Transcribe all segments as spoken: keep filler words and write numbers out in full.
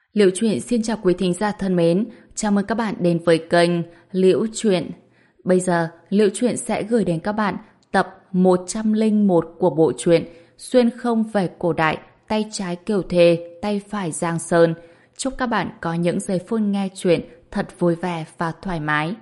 Liễu Chuyện xin chào quý thính giả thân mến, chào mừng các bạn đến với kênh Liễu Chuyện. Bây giờ, Liễu Chuyện sẽ gửi đến các bạn tập một trăm lẻ một của bộ truyện Xuyên không về cổ đại, tay trái Kiều Thề, tay phải Giang Sơn. Chúc các bạn có những giây phút nghe chuyện thật vui vẻ và thoải mái.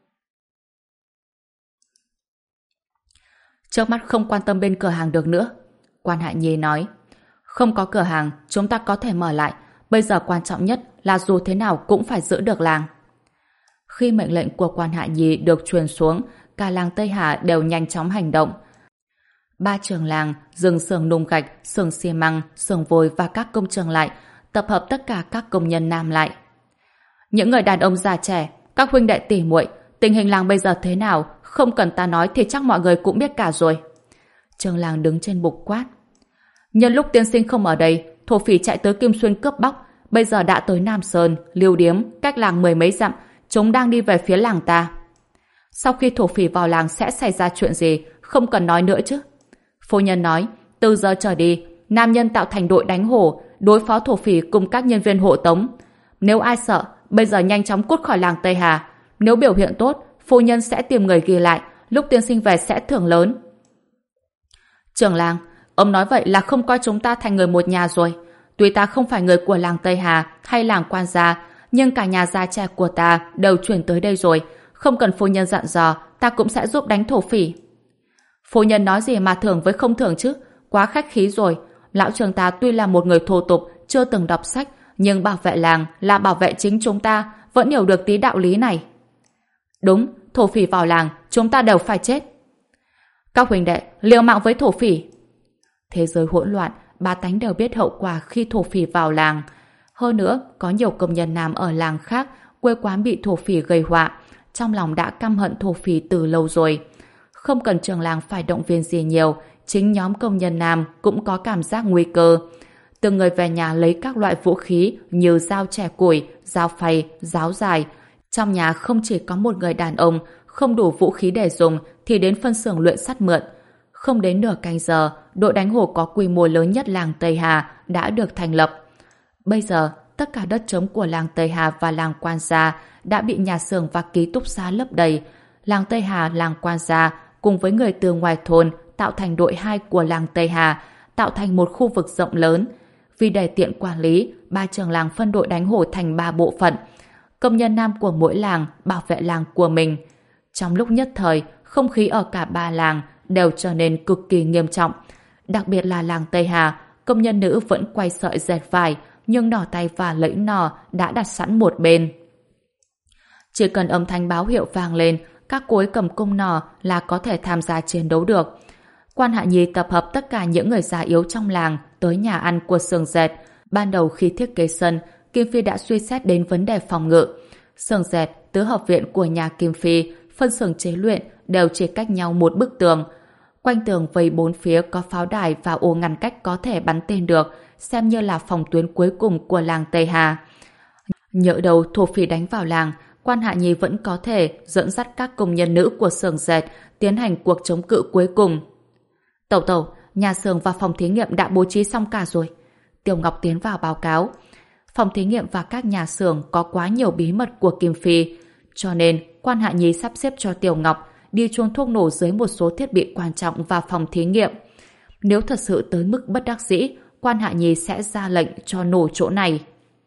Trước mắt không quan tâm bên cửa hàng được nữa, Quan Hạ Nhi nói. Không có cửa hàng, chúng ta có thể mở lại. Bây giờ quan trọng nhất là dù thế nào cũng phải giữ được làng. Khi mệnh lệnh của Quan Hạ Nhi được truyền xuống, cả làng Tây Hà đều nhanh chóng hành động. Ba trường làng dừng xưởng nung gạch, xưởng xi măng, xưởng vôi và các công trường lại, tập hợp tất cả các công nhân nam lại. Những người đàn ông già trẻ, các huynh đệ tỷ muội, tình hình làng bây giờ thế nào, không cần ta nói thì chắc mọi người cũng biết cả rồi. Trường làng đứng trên bục quát. Nhân lúc tiên sinh không ở đây, thổ phỉ chạy tới Kim Xuyên cướp bóc, bây giờ đã tới Nam Sơn, Liêu Điếm, cách làng mười mấy dặm, chúng đang đi về phía làng ta. Sau khi thổ phỉ vào làng sẽ xảy ra chuyện gì, không cần nói nữa chứ. Phu nhân nói, từ giờ trở đi, nam nhân tạo thành đội đánh hổ, đối phó thổ phỉ cùng các nhân viên hộ tống. Nếu ai sợ, bây giờ nhanh chóng cút khỏi làng Tây Hà. Nếu biểu hiện tốt, phu nhân sẽ tìm người ghi lại, lúc tiên sinh về sẽ thưởng lớn. Trưởng làng, ông nói vậy là không coi chúng ta thành người một nhà rồi. Tuy ta không phải người của làng Tây Hà hay làng Quan gia, nhưng cả nhà già trẻ của ta đều chuyển tới đây rồi. Không cần phu nhân dặn dò, ta cũng sẽ giúp đánh thổ phỉ. Phu nhân nói gì mà thưởng với không thưởng chứ? Quá khách khí rồi. Lão trường ta tuy là một người thô tục, chưa từng đọc sách, nhưng bảo vệ làng là bảo vệ chính chúng ta, vẫn hiểu được tí đạo lý này. Đúng, thổ phỉ vào làng, chúng ta đều phải chết. Các huynh đệ, liều mạng với thổ phỉ. Thế giới hỗn loạn, ba tánh đều biết hậu quả khi thổ phỉ vào làng. Hơn nữa, có nhiều công nhân nam ở làng khác, quê quán bị thổ phỉ gây họa, trong lòng đã căm hận thổ phỉ từ lâu rồi. Không cần trường làng phải động viên gì nhiều, chính nhóm công nhân nam cũng có cảm giác nguy cơ. Từng người về nhà lấy các loại vũ khí như dao chẻ củi, dao phay, giáo dài. Trong nhà không chỉ có một người đàn ông, không đủ vũ khí để dùng thì đến phân xưởng luyện sắt mượn. Không đến nửa canh giờ, đội đánh hổ có quy mô lớn nhất làng Tây Hà đã được thành lập. Bây giờ, tất cả đất trống của làng Tây Hà và làng Quan gia đã bị nhà xưởng và ký túc xá lấp đầy. Làng Tây Hà, làng Quan gia cùng với người từ ngoài thôn tạo thành đội hai của làng Tây Hà, tạo thành một khu vực rộng lớn. Vì để tiện quản lý, ba trường làng phân đội đánh hổ thành ba bộ phận. Công nhân nam của mỗi làng bảo vệ làng của mình. Trong lúc nhất thời, không khí ở cả ba làng đều trở nên cực kỳ nghiêm trọng. Đặc biệt là làng Tây Hà, công nhân nữ vẫn quay sợi dệt vải, nhưng nỏ tay và lẫy nỏ đã đặt sẵn một bên. Chỉ cần âm thanh báo hiệu vang lên, các cối cầm cung nỏ là có thể tham gia chiến đấu được. Quan Hạ Nhi tập hợp tất cả những người già yếu trong làng tới nhà ăn của xưởng dệt. Ban đầu khi thiết kế sân, Kim Phi đã suy xét đến vấn đề phòng ngự. Xưởng dệt, tứ hợp viện của nhà Kim Phi, phân xưởng chế luyện đều chỉ cách nhau một bức tường. Quanh tường vây bốn phía có pháo đài và ô ngăn cách có thể bắn tên được, xem như là phòng tuyến cuối cùng của làng Tây Hà. Nhỡ đầu thổ phỉ đánh vào làng, Quan Hạ Nhi vẫn có thể dẫn dắt các công nhân nữ của xưởng dệt tiến hành cuộc chống cự cuối cùng. Tẩu tẩu, nhà xưởng và phòng thí nghiệm đã bố trí xong cả rồi. Tiểu Ngọc tiến vào báo cáo. Phòng thí nghiệm và các nhà xưởng có quá nhiều bí mật của Kim Phi, cho nên Quan Hạ Nhi sắp xếp cho Tiểu Ngọc đi chuông thuốc nổ dưới một số thiết bị quan trọng vào phòng thí nghiệm. Nếu thật sự tới mức bất đắc dĩ, Quan Hạ Nhi sẽ ra lệnh cho nổ chỗ này.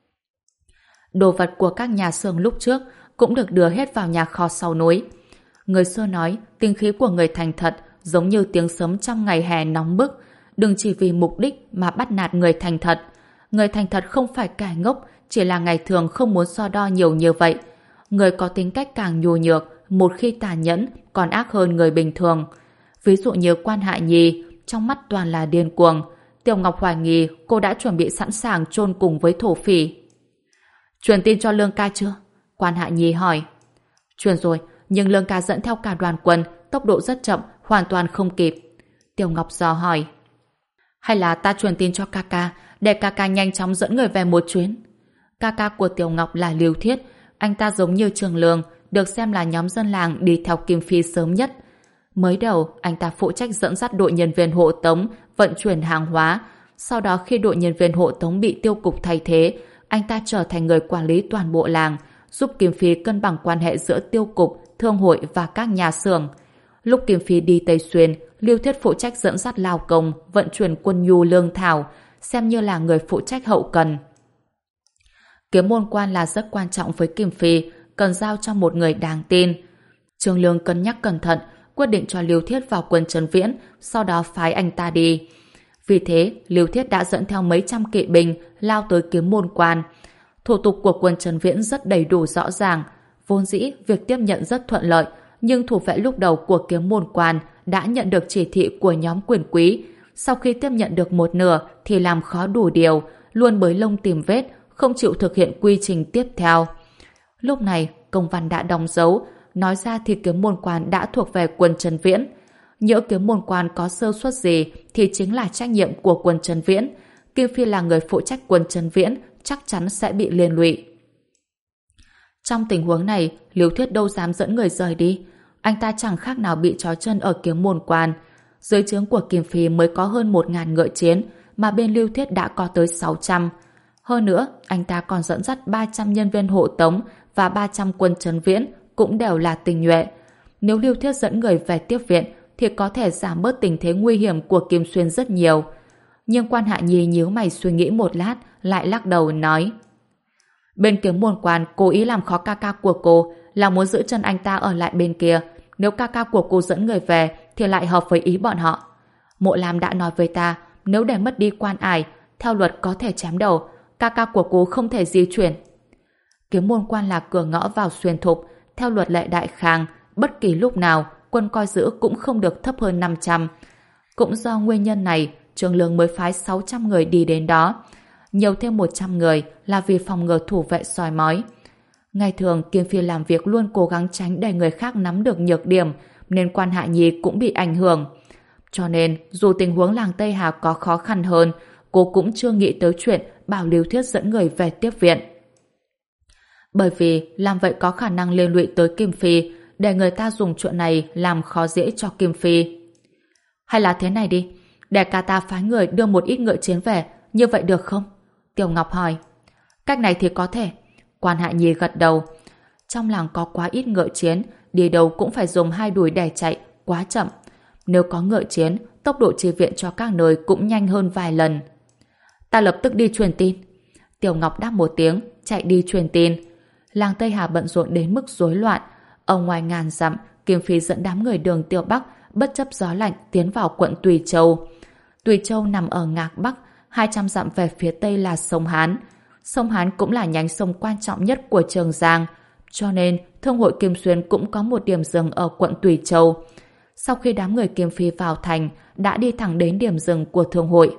Đồ vật của các nhà xưởng lúc trước cũng được đưa hết vào nhà kho sau núi. Người xưa nói, tinh khí của người thành thật giống như tiếng sấm trong ngày hè nóng bức, đừng chỉ vì mục đích mà bắt nạt người thành thật. Người thành thật không phải kẻ ngốc, chỉ là ngày thường không muốn so đo nhiều như vậy. Người có tính cách càng nhu nhược, một khi tàn nhẫn còn ác hơn người bình thường. Ví dụ như Quan Hạ Nhi, trong mắt toàn là điên cuồng. Tiểu Ngọc hoài nghi cô đã chuẩn bị sẵn sàng chôn cùng với thổ phỉ. Truyền tin cho Lương ca chưa? Quan Hạ Nhi hỏi. Truyền rồi, nhưng Lương ca dẫn theo cả đoàn quân, tốc độ rất chậm, hoàn toàn không kịp. Tiểu Ngọc dò hỏi. Hay là ta truyền tin cho ca ca, để ca ca nhanh chóng dẫn người về một chuyến? Ca ca của Tiểu Ngọc là Lưu Thiết, anh ta giống như Trường Lương, được xem là nhóm dân làng đi theo Kim Phi sớm nhất. Mới đầu, anh ta phụ trách dẫn dắt đội nhân viên hộ tống, vận chuyển hàng hóa. Sau đó khi đội nhân viên hộ tống bị tiêu cục thay thế, anh ta trở thành người quản lý toàn bộ làng, giúp Kim Phi cân bằng quan hệ giữa tiêu cục, thương hội và các nhà xưởng. Lúc Kim Phi đi Tây Xuyên, Lưu Thiết phụ trách dẫn dắt lao công, vận chuyển quân nhu lương thảo, xem như là người phụ trách hậu cần. Kiếm môn quan là rất quan trọng với Kim Phi, cần giao cho một người đáng tin. Trương Lương cân nhắc cẩn thận, quyết định cho Lưu Thiết vào quân Trấn Viễn, sau đó phái anh ta đi. Vì thế, Lưu Thiết đã dẫn theo mấy trăm kỵ binh lao tới kiếm môn quan. Thủ tục của quân Trấn Viễn rất đầy đủ rõ ràng. Vốn dĩ, việc tiếp nhận rất thuận lợi, nhưng thủ vệ lúc đầu của kiếm môn quan đã nhận được chỉ thị của nhóm quyền quý. Sau khi tiếp nhận được một nửa thì làm khó đủ điều, luôn bới lông tìm vết, không chịu thực hiện quy trình tiếp theo. Lúc này, công văn đã đóng dấu, nói ra thì kiếm môn quan đã thuộc về quân Trấn Viễn. Nhỡ kiếm môn quan có sơ suất gì thì chính là trách nhiệm của quân Trấn Viễn. Kim Phi là người phụ trách quân Trấn Viễn, chắc chắn sẽ bị liên lụy. Trong tình huống này, Lưu Thiết đâu dám dẫn người rời đi. Anh ta chẳng khác nào bị trói chân ở kiếm môn quan. Dưới trướng của Kim Phi mới có hơn một ngàn ngựa chiến, mà bên Lưu Thiết đã có tới sáu trăm. Hơn nữa, anh ta còn dẫn dắt ba trăm nhân viên hộ tống và ba trăm quân Trấn Viễn, cũng đều là tinh nhuệ. Nếu Lưu Thiết dẫn người về tiếp viện, thì có thể giảm bớt tình thế nguy hiểm của Kim Xuyên rất nhiều. Nhưng quan Hạ Nhi nhíu mày suy nghĩ một lát, lại lắc đầu nói: bên kiếm môn quan cố ý làm khó ca ca của cô, là muốn giữ chân anh ta ở lại bên kia. Nếu ca ca của cô dẫn người về thì lại hợp với ý bọn họ. Mộ Lam đã nói với ta, nếu để mất đi quan ải, theo luật có thể chém đầu. Ca ca của cô không thể di chuyển. Kiếm môn quan là cửa ngõ vào Xuyên Thục. Theo luật lệ Đại Khang, bất kỳ lúc nào quân coi giữ cũng không được thấp hơn năm trăm. Cũng do nguyên nhân này, Trương Lương mới phái sáu trăm người đi đến đó. Nhiều thêm một trăm người là vì phòng ngừa thủ vệ soi mói. Ngày thường Kim Phi làm việc luôn cố gắng tránh để người khác nắm được nhược điểm, nên quan Hạ Nhi cũng bị ảnh hưởng. Cho nên, dù tình huống làng Tây Hà có khó khăn hơn, cô cũng chưa nghĩ tới chuyện bảo Lưu Thiết dẫn người về tiếp viện. Bởi vì làm vậy có khả năng liên lụy tới Kim Phi, để người ta dùng chuyện này làm khó dễ cho Kim Phi. Hay là thế này đi, để cả ta phái người đưa một ít ngựa chiến về, như vậy được không? Tiểu Ngọc hỏi. Cách này thì có thể. Quan Hạ Nhi gật đầu. Trong làng có quá ít ngựa chiến, đi đâu cũng phải dùng hai đùi để chạy, quá chậm. Nếu có ngựa chiến, tốc độ chi viện cho các nơi cũng nhanh hơn vài lần. Ta lập tức đi truyền tin. Tiểu Ngọc đáp một tiếng, chạy đi truyền tin. Làng Tây Hà bận rộn đến mức rối loạn. Ở ngoài ngàn dặm, Kim Phi dẫn đám người Đường Tiêu Bắc bất chấp gió lạnh tiến vào quận Tùy Châu. Tùy Châu nằm ở ngạc Bắc, hai trăm dặm về phía tây là sông Hán. Sông Hán cũng là nhánh sông quan trọng nhất của Trường Giang, cho nên Thương hội Kim Xuyên cũng có một điểm dừng ở quận Tùy Châu. Sau khi đám người Kim Phi vào thành, đã đi thẳng đến điểm dừng của Thương hội.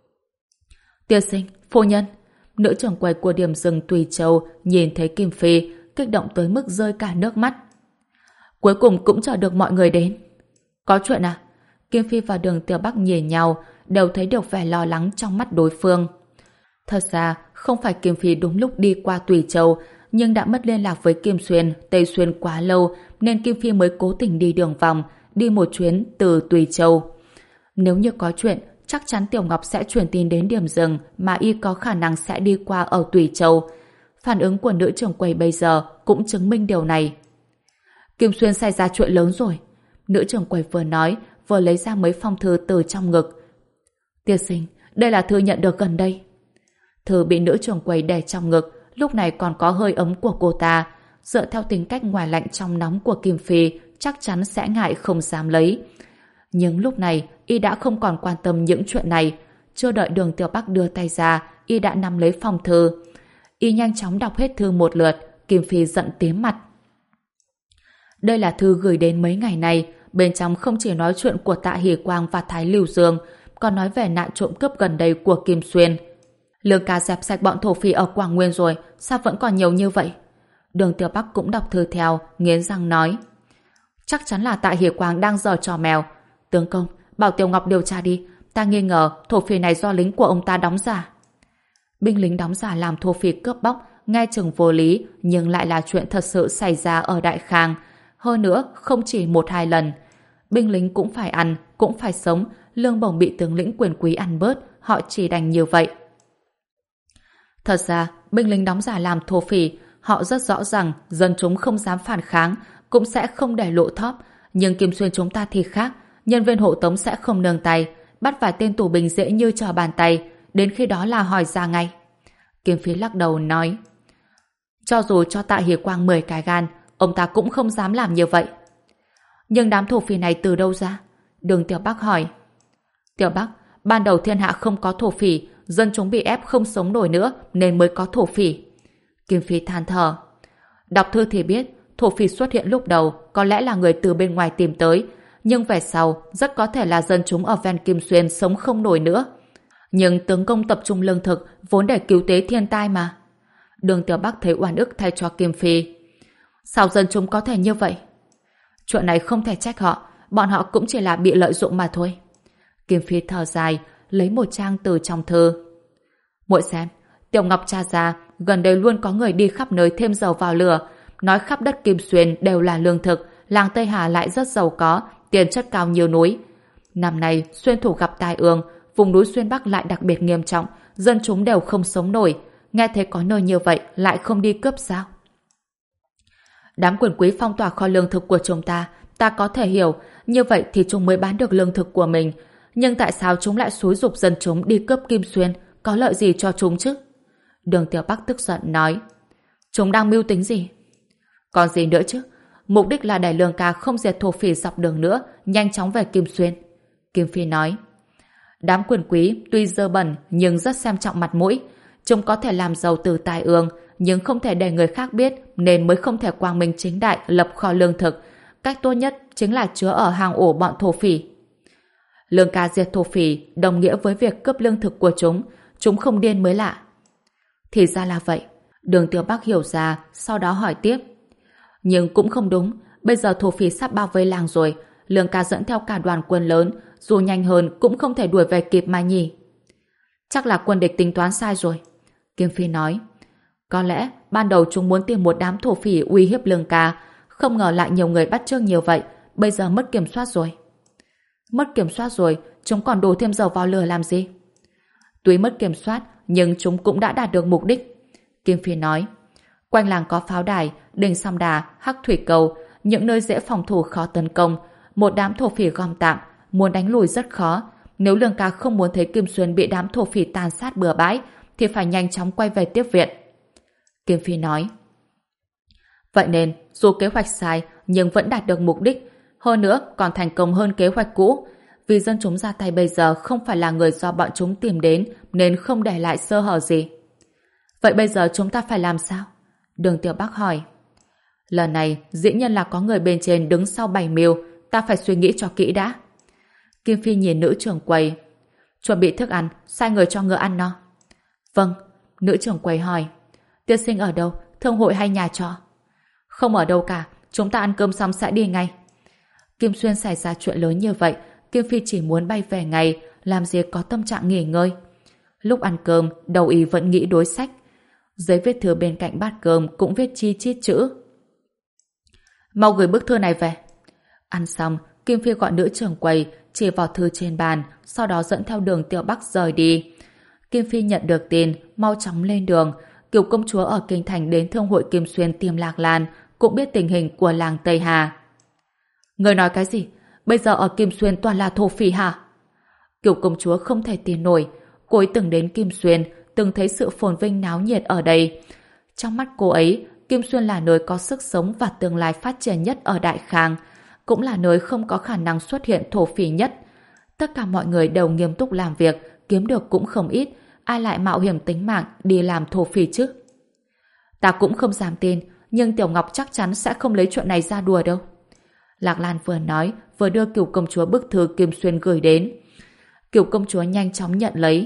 Tiên sinh, phu nhân, nữ trưởng quầy của điểm dừng Tùy Châu nhìn thấy Kim Phi, kích động tới mức rơi cả nước mắt. Cuối cùng cũng chờ được mọi người đến. Có chuyện à? Kim Phi và Đường Tiêu Bắc nhìn nhau, đều thấy được vẻ lo lắng trong mắt đối phương. Thật ra, không phải Kim Phi đúng lúc đi qua Tùy Châu, nhưng đã mất liên lạc với Kim Xuyên, Tây Xuyên quá lâu, nên Kim Phi mới cố tình đi đường vòng, đi một chuyến từ Tùy Châu. Nếu như có chuyện, chắc chắn Tiểu Ngọc sẽ truyền tin đến điểm dừng mà y có khả năng sẽ đi qua ở Tùy Châu. Phản ứng của nữ trưởng quầy bây giờ cũng chứng minh điều này. Kim Xuyên xảy ra chuyện lớn rồi. Nữ trưởng quầy vừa nói, vừa lấy ra mấy phong thư từ trong ngực. Tiên sinh, đây là thư nhận được gần đây. Thư bị nữ trưởng quầy để trong ngực, lúc này còn có hơi ấm của cô ta. Dựa theo tính cách ngoài lạnh trong nóng của Kim Phi, chắc chắn sẽ ngại không dám lấy. Nhưng lúc này, y đã không còn quan tâm những chuyện này. Chưa đợi Đường Tiêu Bắc đưa tay ra, y đã nắm lấy phong thư. Y nhanh chóng đọc hết thư một lượt, Kim Phi giận tím mặt. Đây là thư gửi đến mấy ngày nay, bên trong không chỉ nói chuyện của Tạ Hỷ Quang và Thái Lưu Dương, còn nói về nạn trộm cướp gần đây của Kim Xuyên. Lương ca dẹp sạch bọn thổ phỉ ở Quảng Nguyên rồi, sao vẫn còn nhiều như vậy? Đường Tiêu Bắc cũng đọc thư theo, nghiến răng nói. Chắc chắn là Tạ Hỷ Quang đang giở trò mèo. Tướng công, bảo Tiểu Ngọc điều tra đi, ta nghi ngờ thổ phỉ này do lính của ông ta đóng giả. Binh lính đóng giả làm thổ phỉ cướp bóc, nghe chừng vô lý, nhưng lại là chuyện thật sự xảy ra ở Đại Khang. Hơn nữa, không chỉ một hai lần. Binh lính cũng phải ăn, cũng phải sống, lương bổng bị tướng lĩnh quyền quý ăn bớt, họ chỉ đành như vậy. Thật ra, binh lính đóng giả làm thổ phỉ, họ rất rõ rằng dân chúng không dám phản kháng, cũng sẽ không để lộ thóp. Nhưng Kim Xuyên chúng ta thì khác, nhân viên hộ tống sẽ không nương tay, bắt vài tên tù binh dễ như trở bàn tay, đến khi đó là hỏi ra ngay. Kim Phi lắc đầu nói, cho dù cho Tạ Hiền Quang mười cái gan, ông ta cũng không dám làm như vậy. Nhưng đám thổ phỉ này từ đâu ra? Đường Tiểu Bắc hỏi. Tiểu Bắc, ban đầu thiên hạ không có thổ phỉ, dân chúng bị ép không sống nổi nữa nên mới có thổ phỉ. Kim Phi than thở. Đọc thư thì biết, thổ phỉ xuất hiện lúc đầu có lẽ là người từ bên ngoài tìm tới, nhưng về sau rất có thể là dân chúng ở ven Kim Xuyên sống không nổi nữa. Nhưng tướng công tập trung lương thực vốn để cứu tế thiên tai mà. Đường Tiểu Bắc thấy oan ức thay cho Kim Phi. Sao dân chúng có thể như vậy? Chuyện này không thể trách họ, bọn họ cũng chỉ là bị lợi dụng mà thôi. Kim Phi thở dài, lấy một trang từ trong thư. Muội xem, Tiểu Ngọc tra ra, gần đây luôn có người đi khắp nơi thêm dầu vào lửa, nói khắp đất Kim Xuyên đều là lương thực, làng Tây Hà lại rất giàu có, tiền chất cao nhiều núi. Năm nay, Xuyên Thủ gặp tai ương, vùng núi Xuyên Bắc lại đặc biệt nghiêm trọng, dân chúng đều không sống nổi. Nghe thấy có nơi như vậy, lại không đi cướp sao? Đám quyền quý phong tỏa kho lương thực của chúng ta, ta có thể hiểu, như vậy thì chúng mới bán được lương thực của mình. Nhưng tại sao chúng lại xúi giục dân chúng đi cướp Kim Xuyên, có lợi gì cho chúng chứ? Đường Tiểu Bắc tức giận nói, chúng đang mưu tính gì? Còn gì nữa chứ? Mục đích là đẩy Lương Ca không diệt thổ phỉ dọc đường nữa, nhanh chóng về Kim Xuyên. Kim Phi nói, đám quyền quý tuy dơ bẩn nhưng rất xem trọng mặt mũi. Chúng có thể làm giàu từ tai ương, nhưng không thể để người khác biết, nên mới không thể quang minh chính đại lập kho lương thực. Cách tốt nhất chính là chứa ở hang ổ bọn thổ phỉ. Lương Ca diệt thổ phỉ đồng nghĩa với việc cướp lương thực của chúng. Chúng không điên mới lạ. Thì ra là vậy. Đường Tiểu Bắc hiểu ra, sau đó hỏi tiếp. Nhưng cũng không đúng. Bây giờ thổ phỉ sắp bao vây làng rồi. Lương Ca dẫn theo cả đoàn quân lớn, dù nhanh hơn cũng không thể đuổi về kịp mà nhỉ. Chắc là quân địch tính toán sai rồi. Kim Phi nói, có lẽ ban đầu chúng muốn tìm một đám thổ phỉ uy hiếp Lương Ca, không ngờ lại nhiều người bắt chước nhiều vậy, bây giờ mất kiểm soát rồi. Mất kiểm soát rồi, chúng còn đổ thêm dầu vào lửa làm gì? Tuy mất kiểm soát, nhưng chúng cũng đã đạt được mục đích. Kim Phi nói, quanh làng có pháo đài, đình Song Đà, Hắc Thủy Cầu, những nơi dễ phòng thủ khó tấn công, một đám thổ phỉ gom tạm, muốn đánh lùi rất khó. Nếu Lương Ca không muốn thấy Kim Xuyên bị đám thổ phỉ tàn sát bừa bãi, thì phải nhanh chóng quay về tiếp viện. Kim Phi nói, vậy nên dù kế hoạch sai nhưng vẫn đạt được mục đích, hơn nữa còn thành công hơn kế hoạch cũ, vì dân chúng ra tay bây giờ không phải là người do bọn chúng tìm đến nên không để lại sơ hở gì. Vậy bây giờ chúng ta phải làm sao? Đường Tiểu Bắc hỏi. Lần này dĩ nhiên là có người bên trên đứng sau bày mưu, ta phải suy nghĩ cho kỹ đã. Kim Phi nhìn nữ trưởng quầy. Chuẩn bị thức ăn, sai người cho ngựa ăn no. Vâng. Nữ trưởng quầy hỏi. Tiên sinh ở đâu, thương hội hay nhà trọ? Không ở đâu cả, chúng ta ăn cơm xong sẽ đi ngay. Kim Xuyên xảy ra chuyện lớn như vậy, Kim Phi chỉ muốn bay về ngay, làm gì có tâm trạng nghỉ ngơi. Lúc ăn cơm, đầu ý vẫn nghĩ đối sách. Giấy viết thư bên cạnh bát cơm cũng viết chi chít chữ. Mau gửi bức thư này về. Ăn xong, Kim Phi gọi nữ trưởng quầy, chỉ vào thư trên bàn, sau đó dẫn theo Đường Tiểu Bắc rời đi. Kim Phi nhận được tin, mau chóng lên đường. Kiều công chúa ở kinh thành đến thương hội Kim Xuyên tìm Lạc Lan, cũng biết tình hình của làng Tây Hà. Người nói cái gì? Bây giờ ở Kim Xuyên toàn là thổ phỉ hả? Kiều công chúa không thể tin nổi. Cô ấy từng đến Kim Xuyên, từng thấy sự phồn vinh náo nhiệt ở đây. Trong mắt cô ấy, Kim Xuyên là nơi có sức sống và tương lai phát triển nhất ở Đại Khang, cũng là nơi không có khả năng xuất hiện thổ phỉ nhất. Tất cả mọi người đều nghiêm túc làm việc, kiếm được cũng không ít, ai lại mạo hiểm tính mạng đi làm thổ phỉ chứ? Ta cũng không dám tin, nhưng Tiểu Ngọc chắc chắn sẽ không lấy chuyện này ra đùa đâu. Lạc Lan vừa nói, vừa đưa Kiều công chúa bức thư Kim Xuyên gửi đến. Kiều công chúa nhanh chóng nhận lấy.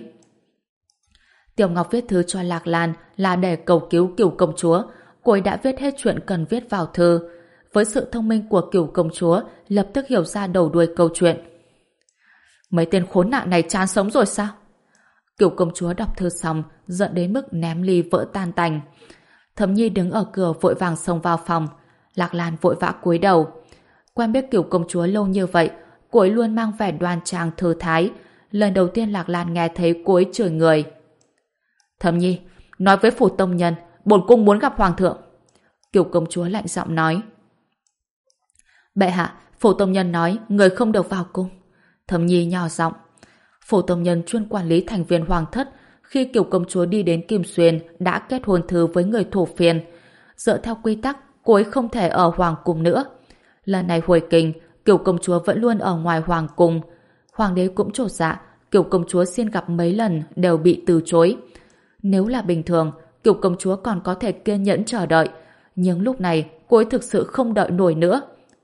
Tiểu Ngọc viết thư cho Lạc Lan là để cầu cứu Kiều công chúa. Cô ấy đã viết hết chuyện cần viết vào thư. Với sự thông minh của Kiều công chúa, lập tức hiểu ra đầu đuôi câu chuyện. Mấy tên khốn nạn này chán sống rồi sao? Kiều công chúa đọc thư xong, giận đến mức ném ly vỡ tan tành. Thẩm Nhi đứng ở cửa vội vàng xông vào phòng. Lạc Lan vội vã cúi đầu. Quen biết Kiều công chúa lâu như vậy, cô ấy luôn mang vẻ đoan trang thư thái. Lần đầu tiên Lạc Lan nghe thấy cô ấy chửi người. Thẩm Nhi, Nói với phủ tông nhân, bổn cung muốn gặp hoàng thượng. Kiều công chúa lạnh giọng nói. Bệ hạ, phủ tông nhân nói người không được vào cung. Thẩm Nhi nhỏ giọng. Phủ tông nhân chuyên quản lý thành viên hoàng thất. Khi Kiều công chúa đi đến Kim Xuyên đã kết hôn thư với người thủ phiên. Dựa theo quy tắc, cô ấy không thể ở hoàng cung nữa. Lần này hồi kinh, Kiều công chúa vẫn luôn ở ngoài hoàng cung. Hoàng đế cũng chột dạ, Kiều công chúa xin gặp mấy lần đều bị từ chối. Nếu là bình thường, Kiều công chúa còn có thể kiên nhẫn chờ đợi, nhưng lúc này cô ấy thực sự không đợi nổi nữa.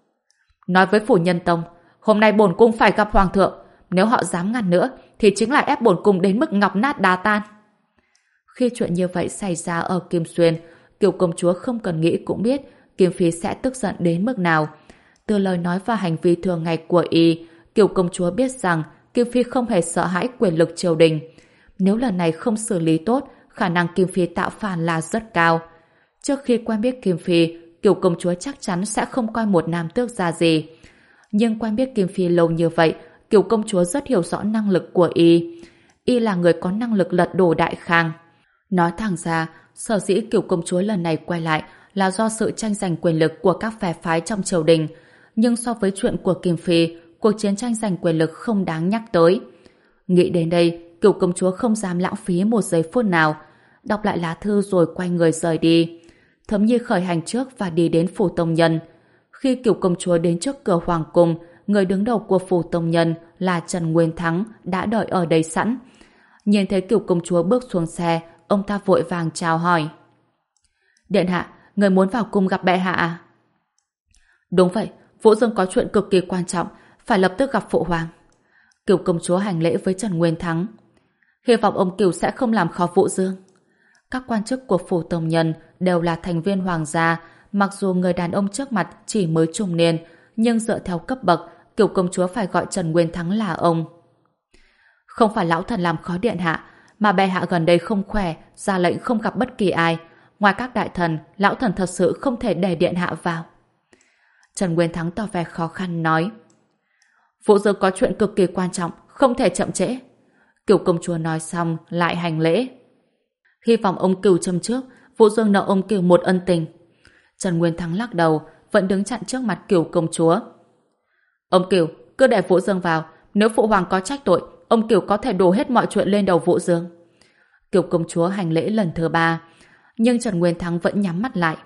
Nói với phủ nhân tông, hôm nay bổn cung phải gặp hoàng thượng, nếu họ dám ngăn nữa thì chính là ép bổn cung đến mức ngọc nát đá tan. Khi chuyện như vậy xảy ra ở Kim Xuyên, Kiều công chúa không cần nghĩ cũng biết Kim Phi sẽ tức giận đến mức nào. Từ lời nói và hành vi thường ngày của y, Kiều công chúa biết rằng Kim Phi không hề sợ hãi quyền lực triều đình. Nếu lần này không xử lý tốt, khả năng Kim Phi tạo phản là rất cao. Trước khi quen biết Kim Phi, Kiều công chúa chắc chắn sẽ không coi một nam tước ra gì. Nhưng quen biết Kim Phi lâu như vậy, Kiều công chúa rất hiểu rõ năng lực của y. Y là người có năng lực lật đổ Đại Khang. Nói thẳng ra, sở dĩ Kiều công chúa lần này quay lại là do sự tranh giành quyền lực của các phe phái trong triều đình. Nhưng so với chuyện của Kim Phi, cuộc chiến tranh giành quyền lực không đáng nhắc tới. Nghĩ đến đây, Kiều công chúa không dám lãng phí một giây phút nào. Đọc lại lá thư rồi quay người rời đi. Thẩm Nhi khởi hành trước và đi đến phủ tông nhân. Khi Kiều công chúa đến trước cửa hoàng cung, người đứng đầu của phủ tông nhân là Trần Nguyên Thắng đã đợi ở đây sẵn. Nhìn thấy Kiều công chúa bước xuống xe, ông ta vội vàng chào hỏi. Điện hạ, người muốn vào cung gặp bệ hạ à? Đúng vậy, Vũ Dương có chuyện cực kỳ quan trọng, phải lập tức gặp phụ hoàng. Kiều công chúa hành lễ với Trần Nguyên Thắng. Hy vọng ông Kiều sẽ không làm khó Vũ Dương. Các quan chức của phủ tông nhân đều là thành viên hoàng gia, mặc dù người đàn ông trước mặt chỉ mới trung niên, nhưng dựa theo cấp bậc, Kiều công chúa phải gọi Trần Nguyên Thắng là ông. Không phải lão thần làm khó điện hạ, mà bệ hạ gần đây không khỏe, ra lệnh không gặp bất kỳ ai. Ngoài các đại thần, lão thần thật sự không thể để điện hạ vào. Trần Nguyên Thắng tỏ vẻ khó khăn nói. Vũ Dương có chuyện cực kỳ quan trọng, không thể chậm trễ. Kiều công chúa nói xong lại hành lễ. Hy vọng ông Kiều châm trước, Vũ Dương nợ ông Kiều một ân tình. Trần Nguyên Thắng lắc đầu, vẫn đứng chặn trước mặt Kiều công chúa. Ông Kiều, cứ để Vũ Dương vào, nếu phụ hoàng có trách tội, ông Kiều có thể đổ hết mọi chuyện lên đầu Vũ Dương. Kiều công chúa hành lễ lần thứ ba, nhưng Trần Nguyên Thắng vẫn nhắm mắt lại.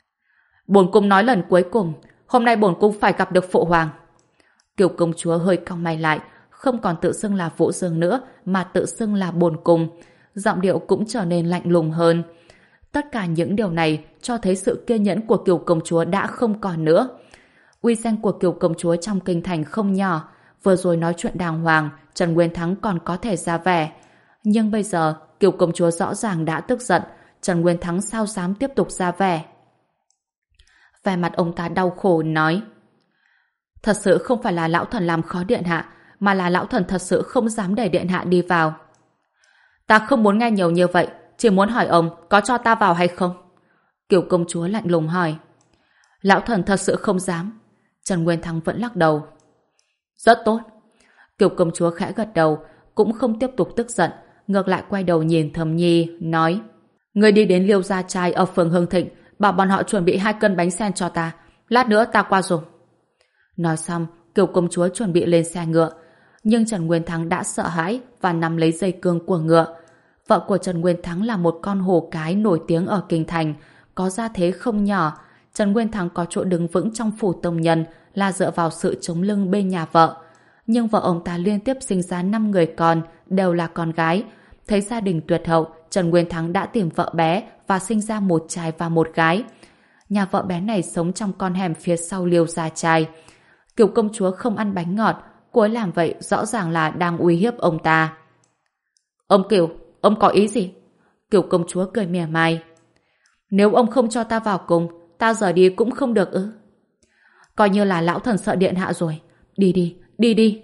Bổn cung nói lần cuối cùng, hôm nay bổn cung phải gặp được phụ hoàng. Kiều công chúa hơi cau mày lại, không còn tự xưng là Vũ Dương nữa, mà tự xưng là bổn cung. Giọng điệu cũng trở nên lạnh lùng hơn. Tất cả những điều này cho thấy sự kiên nhẫn của Kiều công chúa đã không còn nữa. Uy danh của Kiều công chúa trong kinh thành không nhỏ. Vừa rồi nói chuyện đàng hoàng, Trần Nguyên Thắng còn có thể ra vẻ. Nhưng bây giờ, Kiều công chúa rõ ràng đã tức giận. Trần Nguyên Thắng sao dám tiếp tục ra vẻ. Vẻ mặt ông ta đau khổ nói. Thật sự không phải là lão thần làm khó điện hạ, mà là lão thần thật sự không dám để điện hạ đi vào. Ta không muốn nghe nhiều như vậy, chỉ muốn hỏi ông có cho ta vào hay không? Kiều công chúa lạnh lùng hỏi. Lão thần thật sự không dám. Trần Nguyên Thắng vẫn lắc đầu. Rất tốt. Kiều công chúa khẽ gật đầu, cũng không tiếp tục tức giận, ngược lại quay đầu nhìn Thẩm Nhi, nói. Người đi đến Liêu Gia Trai ở phường Hưng Thịnh, bảo bọn họ chuẩn bị hai cân bánh sen cho ta, lát nữa ta qua dùng. Nói xong, Kiều công chúa chuẩn bị lên xe ngựa, nhưng Trần Nguyên Thắng đã sợ hãi và nắm lấy dây cương của ngựa. Vợ của Trần Nguyên Thắng là một con hổ cái nổi tiếng ở kinh thành, có gia thế không nhỏ. Trần Nguyên Thắng có chỗ đứng vững trong phủ tông nhân là dựa vào sự chống lưng bên nhà vợ. Nhưng vợ ông ta liên tiếp sinh ra năm người con, đều là con gái. Thấy gia đình tuyệt hậu, Trần Nguyên Thắng đã tìm vợ bé và sinh ra một trai và một gái. Nhà vợ bé này sống trong con hẻm phía sau Liêu Gia Trai. Kiều công chúa không ăn bánh ngọt, cô ấy làm vậy rõ ràng là đang uy hiếp ông ta. Ông Kiều, ông có ý gì? Kiều công chúa cười mỉa mai. Nếu ông không cho ta vào cùng, ta rời đi cũng không được ư? Coi như là lão thần sợ điện hạ rồi. Đi đi, đi đi.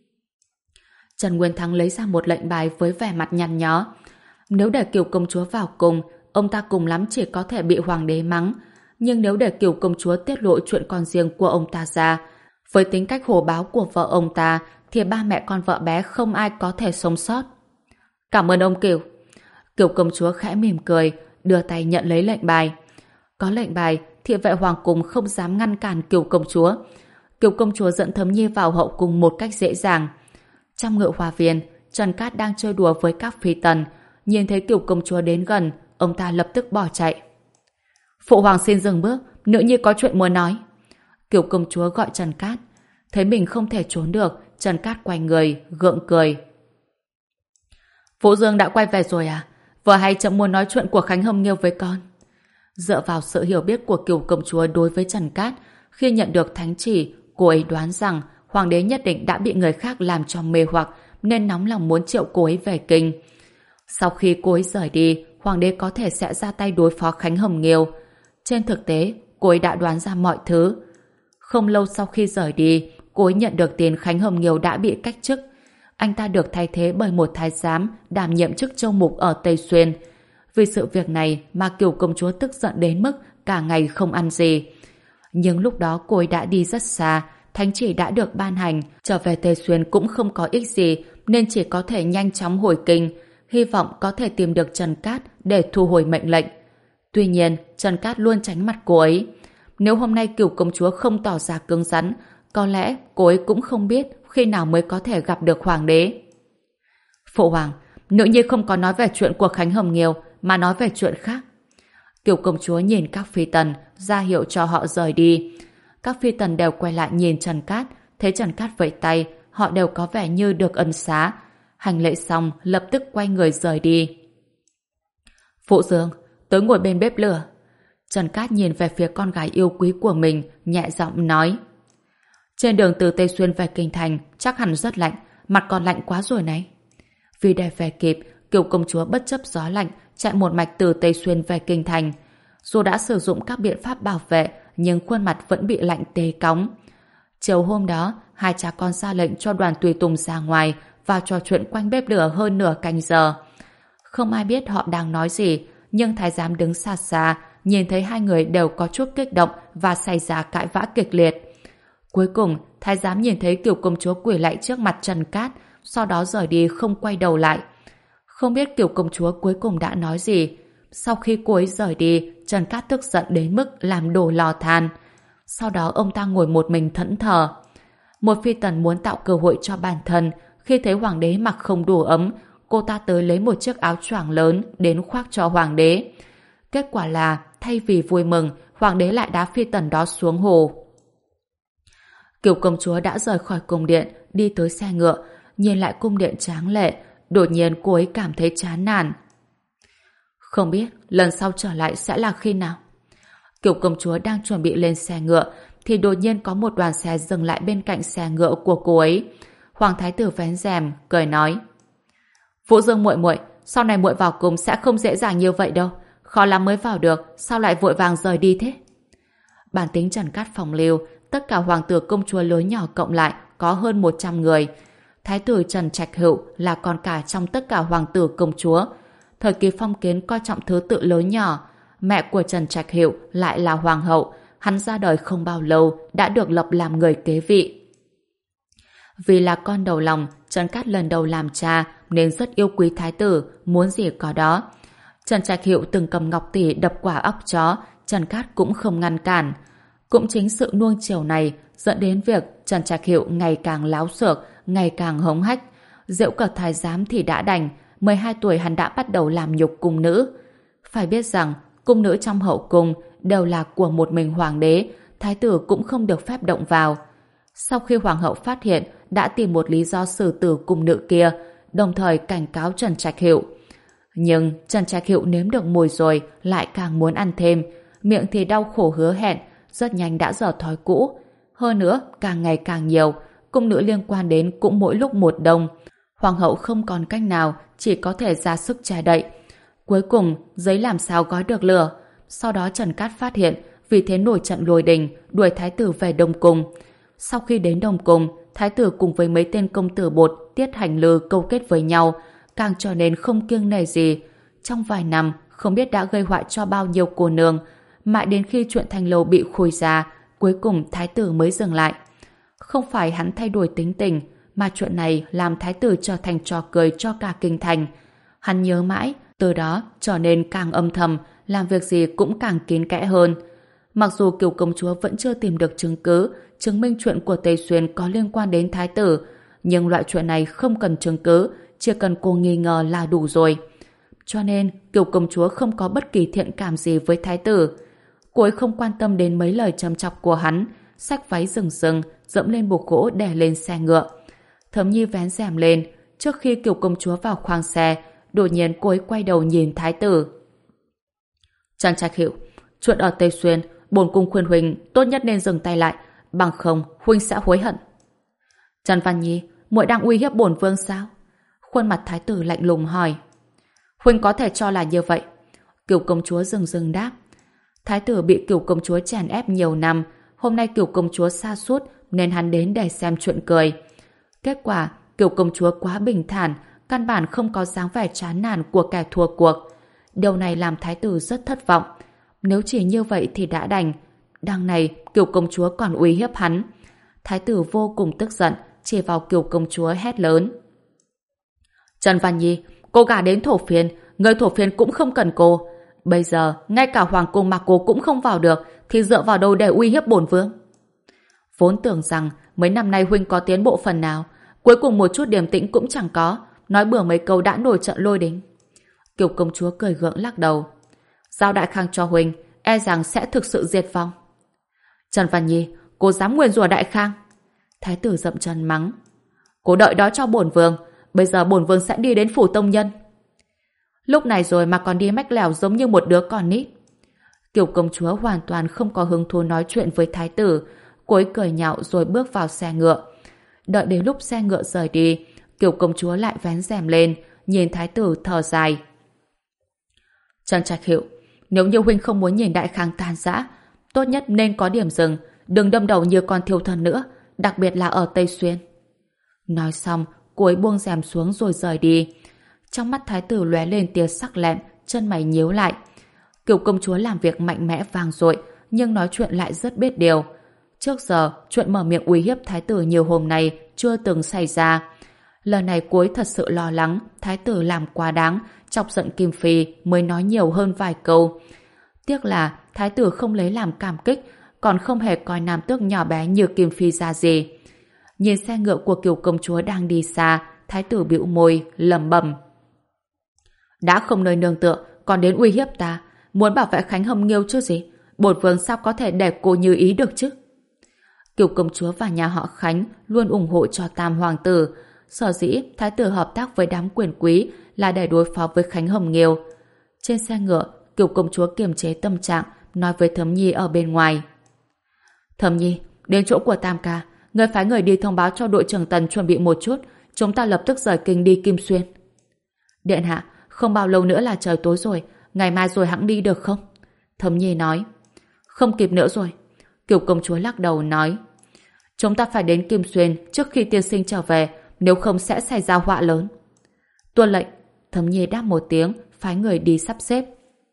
Trần Nguyên Thắng lấy ra một lệnh bài với vẻ mặt nhăn nhó. Nếu để Kiều công chúa vào cùng, ông ta cùng lắm chỉ có thể bị hoàng đế mắng. Nhưng nếu để Kiều công chúa tiết lộ chuyện con riêng của ông ta ra, với tính cách hổ báo của vợ ông ta, thì ba mẹ con vợ bé không ai có thể sống sót. Cảm ơn ông Kiều. Kiều công chúa khẽ mỉm cười, đưa tay nhận lấy lệnh bài. Có lệnh bài, thị vệ hoàng cung không dám ngăn cản Kiều công chúa. Kiều công chúa dẫn Thấm Nhi vào hậu cung một cách dễ dàng. Trong ngự hoa viên, Trần Cát đang chơi đùa với các phi tần. Nhìn thấy Kiều công chúa đến gần, ông ta lập tức bỏ chạy. Phụ hoàng xin dừng bước, nữ nhi có chuyện muốn nói. Kiều công chúa gọi Trần Cát. Thấy mình không thể trốn được, Trần Cát quay người, gượng cười. Vũ Dương đã quay về rồi à? Vừa hay chậm muốn nói chuyện của Khánh Hồng Nghiêu với con. Dựa vào sự hiểu biết của Kiều công chúa đối với Trần Cát, khi nhận được thánh chỉ, cô ấy đoán rằng hoàng đế nhất định đã bị người khác làm cho mê hoặc, nên nóng lòng muốn triệu cô ấy về kinh. Sau khi cô ấy rời đi, hoàng đế có thể sẽ ra tay đối phó Khánh Hồng Nghiêu. Trên thực tế, cô ấy đã đoán ra mọi thứ. Không lâu sau khi rời đi, cô ấy nhận được tin Khánh Hồng Nghiêu đã bị cách chức. Anh ta được thay thế bởi một thái giám đảm nhiệm chức châu mục ở Tây Xuyên. Vì sự việc này mà Kiều công chúa tức giận đến mức cả ngày không ăn gì. Nhưng lúc đó cô ấy đã đi rất xa, thánh chỉ đã được ban hành, trở về Tây Xuyên cũng không có ích gì, nên chỉ có thể nhanh chóng hồi kinh, hy vọng có thể tìm được Trần Cát để thu hồi mệnh lệnh. Tuy nhiên, Trần Cát luôn tránh mặt cô ấy. Nếu hôm nay Kiều công chúa không tỏ ra cứng rắn, có lẽ cô ấy cũng không biết khi nào mới có thể gặp được hoàng đế. Phụ hoàng, nữ nhi không có nói về chuyện của Khánh Hồng Nghiêu, mà nói về chuyện khác. Kiều công chúa nhìn các phi tần, ra hiệu cho họ rời đi. Các phi tần đều quay lại nhìn Trần Cát, thấy Trần Cát vẫy tay, họ đều có vẻ như được ân xá. Hành lễ xong, lập tức quay người rời đi. Phụ Dương, tới ngồi bên bếp lửa. Trần Cát nhìn về phía con gái yêu quý của mình, nhẹ giọng nói. Trên đường từ Tây Xuyên về Kinh Thành, chắc hẳn rất lạnh, mặt còn lạnh quá rồi này. Vì để về kịp, Kiều công chúa bất chấp gió lạnh, chạy một mạch từ Tây Xuyên về Kinh Thành. Dù đã sử dụng các biện pháp bảo vệ, nhưng khuôn mặt vẫn bị lạnh tê cóng. Chiều hôm đó, hai cha con ra lệnh cho đoàn tùy tùng ra ngoài và trò chuyện quanh bếp lửa hơn nửa canh giờ. Không ai biết họ đang nói gì, nhưng thái giám đứng xa xa, nhìn thấy hai người đều có chút kích động và xảy ra cãi vã kịch liệt. Cuối cùng, thái giám nhìn thấy Kiều công chúa quỳ lạy trước mặt Trần Cát, sau đó rời đi không quay đầu lại. Không biết Kiều công chúa cuối cùng đã nói gì. Sau khi cô ấy rời đi, Trần Cát tức giận đến mức làm đổ lò than. Sau đó ông ta ngồi một mình thẫn thờ. Một phi tần muốn tạo cơ hội cho bản thân. Khi thấy hoàng đế mặc không đủ ấm, cô ta tới lấy một chiếc áo choàng lớn đến khoác cho hoàng đế. Kết quả là, thay vì vui mừng, hoàng đế lại đá phi tần đó xuống hồ. Kiều công chúa đã rời khỏi cung điện, đi tới xe ngựa, nhìn lại cung điện tráng lệ, đột nhiên cô ấy cảm thấy chán nản. Không biết lần sau trở lại sẽ là khi nào. Kiều công chúa đang chuẩn bị lên xe ngựa, thì đột nhiên có một đoàn xe dừng lại bên cạnh xe ngựa của cô ấy. Hoàng thái tử vén rèm, cười nói: Vũ Dương muội muội, sau này muội vào cung sẽ không dễ dàng như vậy đâu, khó lắm mới vào được, sao lại vội vàng rời đi thế? Bản tính Trần Cát phong lưu, tất cả hoàng tử công chúa lớn nhỏ cộng lại có hơn một trăm người. Thái tử Trần Trạch Hữu là con cả trong tất cả hoàng tử công chúa. Thời kỳ phong kiến coi trọng thứ tự lớn nhỏ. Mẹ của Trần Trạch Hữu lại là hoàng hậu, hắn ra đời không bao lâu đã được lập làm người kế vị. Vì là con đầu lòng, Trần Cát lần đầu làm cha nên rất yêu quý thái tử, muốn gì có đó. Trần Trạch Hữu từng cầm ngọc tỷ đập quả óc chó, Trần Cát cũng không ngăn cản. Cũng chính sự nuông chiều này dẫn đến việc Trần Trạch Hữu ngày càng láo xược, ngày càng hống hách. Giễu cợt thái giám thì đã đành, mười hai tuổi hắn đã bắt đầu làm nhục cung nữ. Phải biết rằng, cung nữ trong hậu cung đều là của một mình hoàng đế, thái tử cũng không được phép động vào. Sau khi hoàng hậu phát hiện, đã tìm một lý do xử tử cung nữ kia, đồng thời cảnh cáo Trần Trạch Hữu. Nhưng Trần Trạch Hữu nếm được mùi rồi lại càng muốn ăn thêm, miệng thì đau khổ hứa hẹn, rất nhanh đã dở thói cũ. Hơn nữa, càng ngày càng nhiều, cung nữ liên quan đến cũng mỗi lúc một đông. Hoàng hậu không còn cách nào, chỉ có thể ra sức che đậy. Cuối cùng, giấy làm sao gói được lửa. Sau đó Trần Cát phát hiện, vì thế nổi trận lôi đình, đuổi thái tử về Đông Cung. Sau khi đến Đông Cung, thái tử cùng với mấy tên công tử bột Tiết Hành Lư câu kết với nhau, càng trở nên không kiêng nể gì. Trong vài năm, không biết đã gây họa cho bao nhiêu cô nương, mãi đến khi chuyện Thanh Lâu bị khui ra, cuối cùng thái tử mới dừng lại. Không phải hắn thay đổi tính tình, mà chuyện này làm thái tử trở thành trò cười cho cả kinh thành. Hắn nhớ mãi, Từ đó trở nên càng âm thầm, làm việc gì cũng càng kín kẽ hơn. Mặc dù Kiều công chúa vẫn chưa tìm được chứng cứ chứng minh chuyện của Tây Xuyên có liên quan đến thái tử, nhưng loại chuyện này không cần chứng cứ, chỉ cần cô nghi ngờ là đủ rồi. Cho nên Kiều công chúa không có bất kỳ thiện cảm gì với thái tử. Cô ấy không quan tâm đến mấy lời châm chọc của hắn, xách váy rừng rừng dẫm lên bục gỗ đè lên xe ngựa. Thẩm Nhi vén rèm lên. Trước khi Kiều công chúa vào khoang xe, đột nhiên cô ấy quay đầu nhìn thái tử. Trần Trạch Hiệu, chuyện ở Tây Xuyên, bổn cung khuyên huynh tốt nhất nên dừng tay lại, bằng không huynh sẽ hối hận. Trần Văn Nhi, muội đang uy hiếp bổn vương sao? Khuôn mặt thái tử lạnh lùng hỏi. Huynh có thể cho là như vậy. Kiều công chúa dừng dừng đáp. Thái tử bị Kiều công chúa chèn ép nhiều năm, hôm nay Kiều công chúa sa sút nên hắn đến để xem chuyện cười. Kết quả, Kiều công chúa quá bình thản, căn bản không có dáng vẻ chán nản của kẻ thua cuộc. Điều này làm thái tử rất thất vọng. Nếu chỉ như vậy thì đã đành. Đằng này, Kiều công chúa còn uy hiếp hắn. Thái tử vô cùng tức giận, chỉ vào Kiều công chúa hét lớn. Trần Văn Nhi, cô gả đến thổ phiên, người thổ phiên cũng không cần cô. Bây giờ, ngay cả hoàng cung mà cô cũng không vào được, thì dựa vào đâu để uy hiếp bổn vương? Vốn tưởng rằng mấy năm nay huynh có tiến bộ phần nào, cuối cùng một chút điềm tĩnh cũng chẳng có, nói bừa mấy câu đã nổi trận lôi đình. Kiều công chúa cười gượng lắc đầu. Giao đại khang cho huynh, e rằng sẽ thực sự diệt vong. Trần Văn Nhi, cô dám nguyền rủa đại khang? Thái tử dậm chân mắng. Cô đợi đó cho bổn vương, bây giờ bổn vương sẽ đi đến phủ tông nhân. Lúc này rồi mà còn đi mách lẻo giống như một đứa con nít. Kiều công chúa hoàn toàn không có hứng thú nói chuyện với thái tử, cô ấy cười nhạo rồi bước vào xe ngựa. Đợi đến lúc xe ngựa rời đi, Kiều công chúa lại vén rèm lên, nhìn thái tử thở dài. Trần Trạch Hiệu, nếu như huynh không muốn nhìn đại khang tan rã, tốt nhất nên có điểm dừng, đừng đâm đầu như con thiêu thần nữa, đặc biệt là ở Tây Xuyên. Nói xong, cô ấy buông rèm xuống rồi rời đi. Trong mắt thái tử lóe lên tia sắc lẹm, chân mày nhíu lại. Kiều công chúa làm việc mạnh mẽ vang dội, nhưng nói chuyện lại rất biết điều. Trước giờ, chuyện mở miệng uy hiếp thái tử nhiều hôm nay chưa từng xảy ra. Lần này cô ấy thật sự lo lắng thái tử làm quá đáng, chọc giận Kim Phi mới nói nhiều hơn vài câu. Tiếc là thái tử không lấy làm cảm kích, còn không hề coi nam tước nhỏ bé như Kim Phi ra gì. Nhìn xe ngựa của Kiều công chúa đang đi xa, thái tử bĩu môi lẩm bẩm. Đã không nơi nương tựa, còn đến uy hiếp ta, muốn bảo vệ Khánh Hồng Nghiêu chứ gì? Bổn vương sao có thể để cô như ý được chứ? Kiều công chúa và nhà họ Khánh luôn ủng hộ cho tam hoàng tử. Sở dĩ thái tử hợp tác với đám quyền quý là để đối phó với Khánh Hồng Nghiêu. Trên xe ngựa, Kiều công chúa kiềm chế tâm trạng, nói với Thẩm Nhi ở bên ngoài. Thẩm Nhi, đến chỗ của Tam ca, người phái người đi thông báo cho đội trưởng Tần chuẩn bị một chút, chúng ta lập tức rời kinh đi Kim Xuyên. Điện hạ, không bao lâu nữa là trời tối rồi, ngày mai rồi hẵng đi được không? Thẩm Nhi nói. Không kịp nữa rồi. Kiều công chúa lắc đầu nói. Chúng ta phải đến Kim Xuyên trước khi tiên sinh trở về, nếu không sẽ xảy ra họa lớn. Tuân lệnh. Thẩm Nhi đáp một tiếng, phái người đi sắp xếp.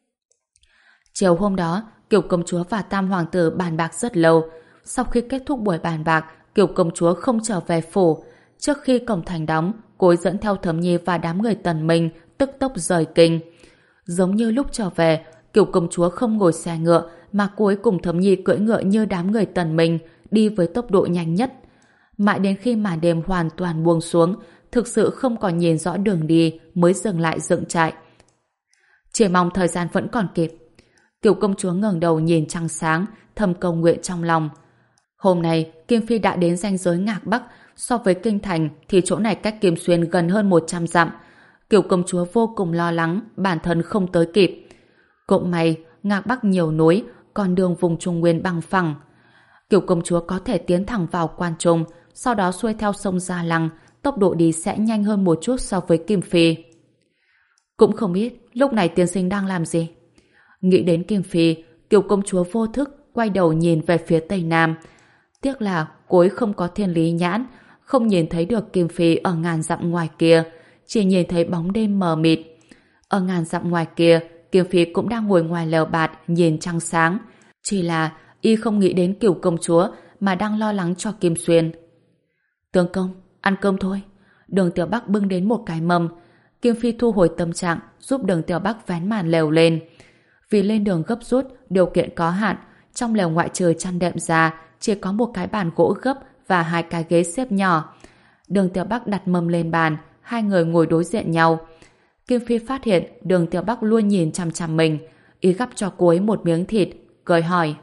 Chiều hôm đó, Kiều công chúa và tam hoàng tử bàn bạc rất lâu. Sau khi kết thúc buổi bàn bạc, Kiều công chúa không trở về phủ. Trước khi cổng thành đóng, cô ấy dẫn theo Thẩm Nhi và đám người Tần Minh tức tốc rời kinh. Giống như lúc trở về, Kiều công chúa không ngồi xe ngựa, mà cô ấy cùng Thẩm Nhi cưỡi ngựa như đám người Tần Minh, đi với tốc độ nhanh nhất. Mãi đến khi màn đêm hoàn toàn buông xuống, thực sự không còn nhìn rõ đường đi, mới dừng lại dựng trại. Chỉ mong thời gian vẫn còn kịp. Kiều công chúa ngẩng đầu nhìn trăng sáng, thầm cầu nguyện trong lòng. Hôm nay, Kim Phi đã đến ranh giới Ngạc Bắc, so với kinh thành thì chỗ này cách Kim Xuyên gần hơn một trăm dặm. Kiều công chúa vô cùng lo lắng, bản thân không tới kịp. Cũng may, Ngạc Bắc nhiều núi, còn đường vùng Trung Nguyên bằng phẳng. Kiều công chúa có thể tiến thẳng vào Quan Trung, sau đó xuôi theo sông Gia Lăng, tốc độ đi sẽ nhanh hơn một chút so với Kim Phi. Cũng không biết lúc này tiên sinh đang làm gì. Nghĩ đến Kim Phi, Kiều công chúa vô thức quay đầu nhìn về phía tây nam. Tiếc là cô ấy không có thiên lý nhãn, không nhìn thấy được Kim Phi ở ngàn dặm ngoài kia, chỉ nhìn thấy bóng đêm mờ mịt. Ở ngàn dặm ngoài kia, Kim Phi cũng đang ngồi ngoài lều bạt nhìn trăng sáng. Chỉ là y không nghĩ đến Kiều công chúa mà đang lo lắng cho Kim Xuyên. Tướng công, ăn cơm thôi. Đường Tiểu Bắc bưng đến một cái mâm. Kim Phi thu hồi tâm trạng, giúp Đường Tiểu Bắc vén màn lều lên. Vì lên đường gấp rút, điều kiện có hạn, trong lều ngoại trừ chăn đệm ra, chỉ có một cái bàn gỗ gấp và hai cái ghế xếp nhỏ. Đường Tiểu Bắc đặt mâm lên bàn, hai người ngồi đối diện nhau. Kim Phi phát hiện Đường Tiểu Bắc luôn nhìn chằm chằm mình, ý gắp cho cô ấy một miếng thịt, cười hỏi.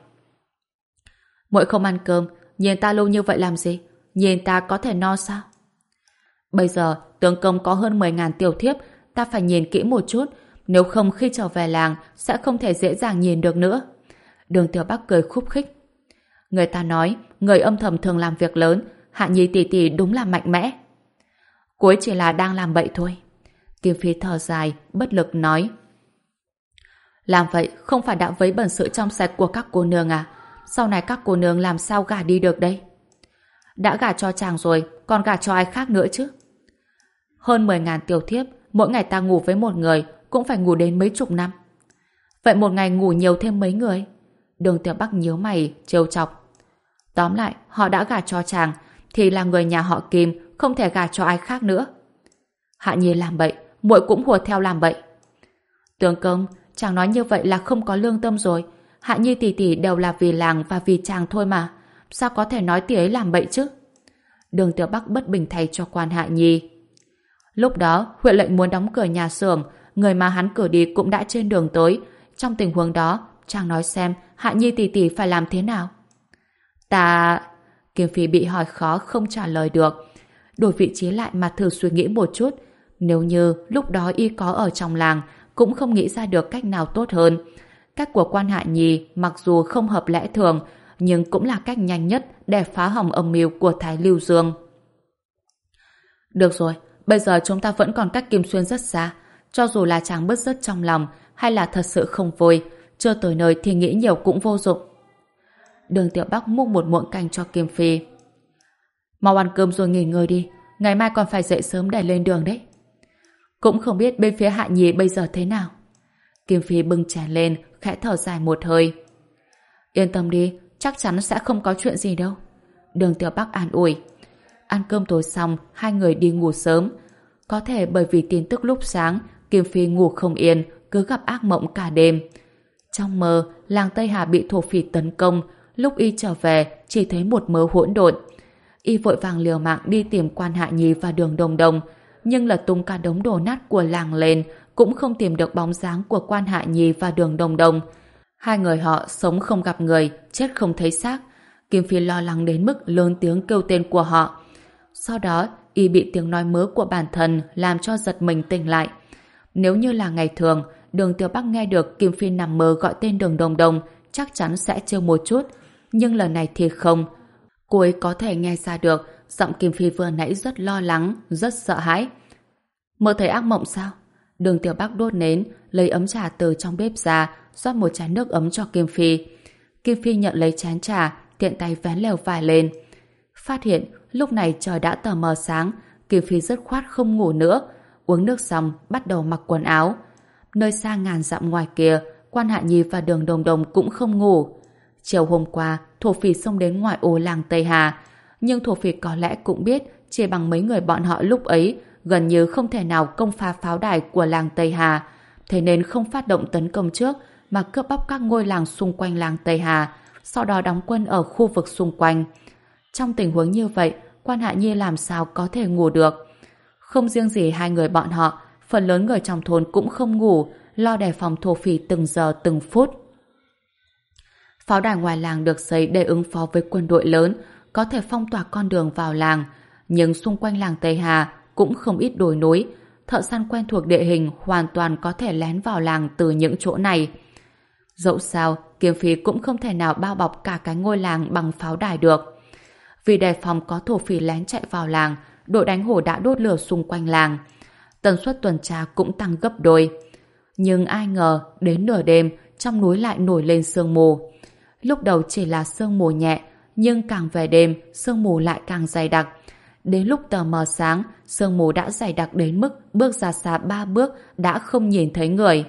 Muội không ăn cơm, nhìn ta lâu như vậy làm gì? Nhìn ta có thể no sao? Bây giờ tướng công có hơn mười ngàn tiểu thiếp, ta phải nhìn kỹ một chút, nếu không khi trở về làng sẽ không thể dễ dàng nhìn được nữa. Đường Tiểu Bắc cười khúc khích. Người ta nói, người âm thầm thường làm việc lớn, Hạ Nhi tỷ tỷ đúng là mạnh mẽ. Cô ấy chỉ là đang làm bậy thôi. Kim Phi thở dài, bất lực nói. Làm vậy không phải đã vấy bẩn sự trong sạch của các cô nương à? Sau này các cô nương làm sao gả đi được đây? Đã gả cho chàng rồi, còn gả cho ai khác nữa chứ? Hơn mười ngàn tiểu thiếp, mỗi ngày ta ngủ với một người cũng phải ngủ đến mấy chục năm. Vậy một ngày ngủ nhiều thêm mấy người? Đường Tiểu Bắc nhíu mày, trêu chọc. Tóm lại, họ đã gả cho chàng, thì là người nhà họ Kim, không thể gả cho ai khác nữa. Hạ Nhi làm bậy, muội cũng hùa theo làm bậy. Tướng công, chàng nói như vậy là không có lương tâm rồi. Hạ Nhi tỷ tỷ đều là vì làng và vì chàng thôi mà. Sao có thể nói tỷ ấy làm bậy chứ? Đường Tiểu Bắc bất bình thay cho quan Hạ Nhi. Lúc đó, huyện lệnh muốn đóng cửa nhà xưởng, người mà hắn cử đi cũng đã trên đường tới. Trong tình huống đó, chàng nói xem Hạ Nhi tỷ tỷ phải làm thế nào? Ta... Kim Phi bị hỏi khó không trả lời được. Đổi vị trí lại mà thử suy nghĩ một chút. Nếu như lúc đó y có ở trong làng, cũng không nghĩ ra được cách nào tốt hơn. Cách của quan Hạ Nhi mặc dù không hợp lẽ thường, nhưng cũng là cách nhanh nhất để phá hỏng âm mưu của Thái Lưu Dương. Được rồi, bây giờ chúng ta vẫn còn cách Kim Xuyên rất xa. Cho dù là chàng bứt rứt trong lòng hay là thật sự không vui, chưa tới nơi thì nghĩ nhiều cũng vô dụng. Đường Tiểu Bắc múc một muỗng canh cho Kim Phi. Mau ăn cơm rồi nghỉ ngơi đi, ngày mai còn phải dậy sớm để lên đường đấy. Cũng không biết bên phía Hạ Nhi bây giờ thế nào. Kim Phi bưng chén lên, khẽ thở dài một hơi. Yên tâm đi, chắc chắn sẽ không có chuyện gì đâu. Đường Tiểu Bắc an ủi. Ăn cơm tối xong, hai người đi ngủ sớm. Có thể bởi vì tin tức lúc sáng, Kim Phi ngủ không yên, cứ gặp ác mộng cả đêm. Trong mơ, làng Tây Hà bị thổ phỉ tấn công, lúc y trở về chỉ thấy một mớ hỗn độn. Y vội vàng liều mạng đi tìm quan Hạ Nhi và Đường Đồng Đồng, nhưng lật tung cả đống đổ nát của làng lên cũng không tìm được bóng dáng của quan Hạ Nhi và Đường Đồng Đồng. Hai người họ sống không gặp người, chết không thấy xác. Kim Phi lo lắng đến mức lớn tiếng kêu tên của họ. Sau đó, y bị tiếng nói mớ của bản thân làm cho giật mình tỉnh lại. Nếu như là ngày thường, Đường Tiểu Bắc nghe được Kim Phi nằm mơ gọi tên Đường Đồng Đồng, chắc chắn sẽ trêu một chút. Nhưng lần này thì không. Cô ấy có thể nghe ra được giọng Kim Phi vừa nãy rất lo lắng, rất sợ hãi. Mơ thấy ác mộng sao? Đường Tiểu Bắc đốt nến, lấy ấm trà từ trong bếp ra, rót một chén nước ấm cho Kim Phi. Kim Phi nhận lấy chén trà, tiện tay vén lều vải lên. Phát hiện lúc này trời đã tờ mờ sáng, Kim Phi dứt khoát không ngủ nữa. Uống nước xong, bắt đầu mặc quần áo. Nơi xa ngàn dặm ngoài kia, quan Hạ Nhi và Đường Đồng Đồng cũng không ngủ. Chiều hôm qua, thổ phỉ xông đến ngoại ô làng Tây Hà. Nhưng thổ phỉ có lẽ cũng biết, chỉ bằng mấy người bọn họ lúc ấy, gần như không thể nào công phá pháo đài của làng Tây Hà. Thế nên không phát động tấn công trước, mà cướp bóc các ngôi làng xung quanh làng Tây Hà, sau đó đóng quân ở khu vực xung quanh. Trong tình huống như vậy, quan Hạ Nhi làm sao có thể ngủ được? Không riêng gì hai người bọn họ, phần lớn người trong thôn cũng không ngủ, lo đề phòng thổ phỉ từng giờ từng phút. Pháo đài ngoài làng được xây để ứng phó với quân đội lớn, có thể phong tỏa con đường vào làng, nhưng xung quanh làng Tây Hà cũng không ít đồi núi, thợ săn quen thuộc địa hình hoàn toàn có thể lén vào làng từ những chỗ này. Dẫu sao, Kiếm Phi cũng không thể nào bao bọc cả cái ngôi làng bằng pháo đài được. Vì đề phòng có thổ phỉ lén chạy vào làng, đội đánh hổ đã đốt lửa xung quanh làng. Tần suất tuần tra cũng tăng gấp đôi. Nhưng ai ngờ, đến nửa đêm, trong núi lại nổi lên sương mù. Lúc đầu chỉ là sương mù nhẹ, nhưng càng về đêm, sương mù lại càng dày đặc. Đến lúc tờ mờ sáng, sương mù đã dày đặc đến mức bước ra xa ba bước đã không nhìn thấy người.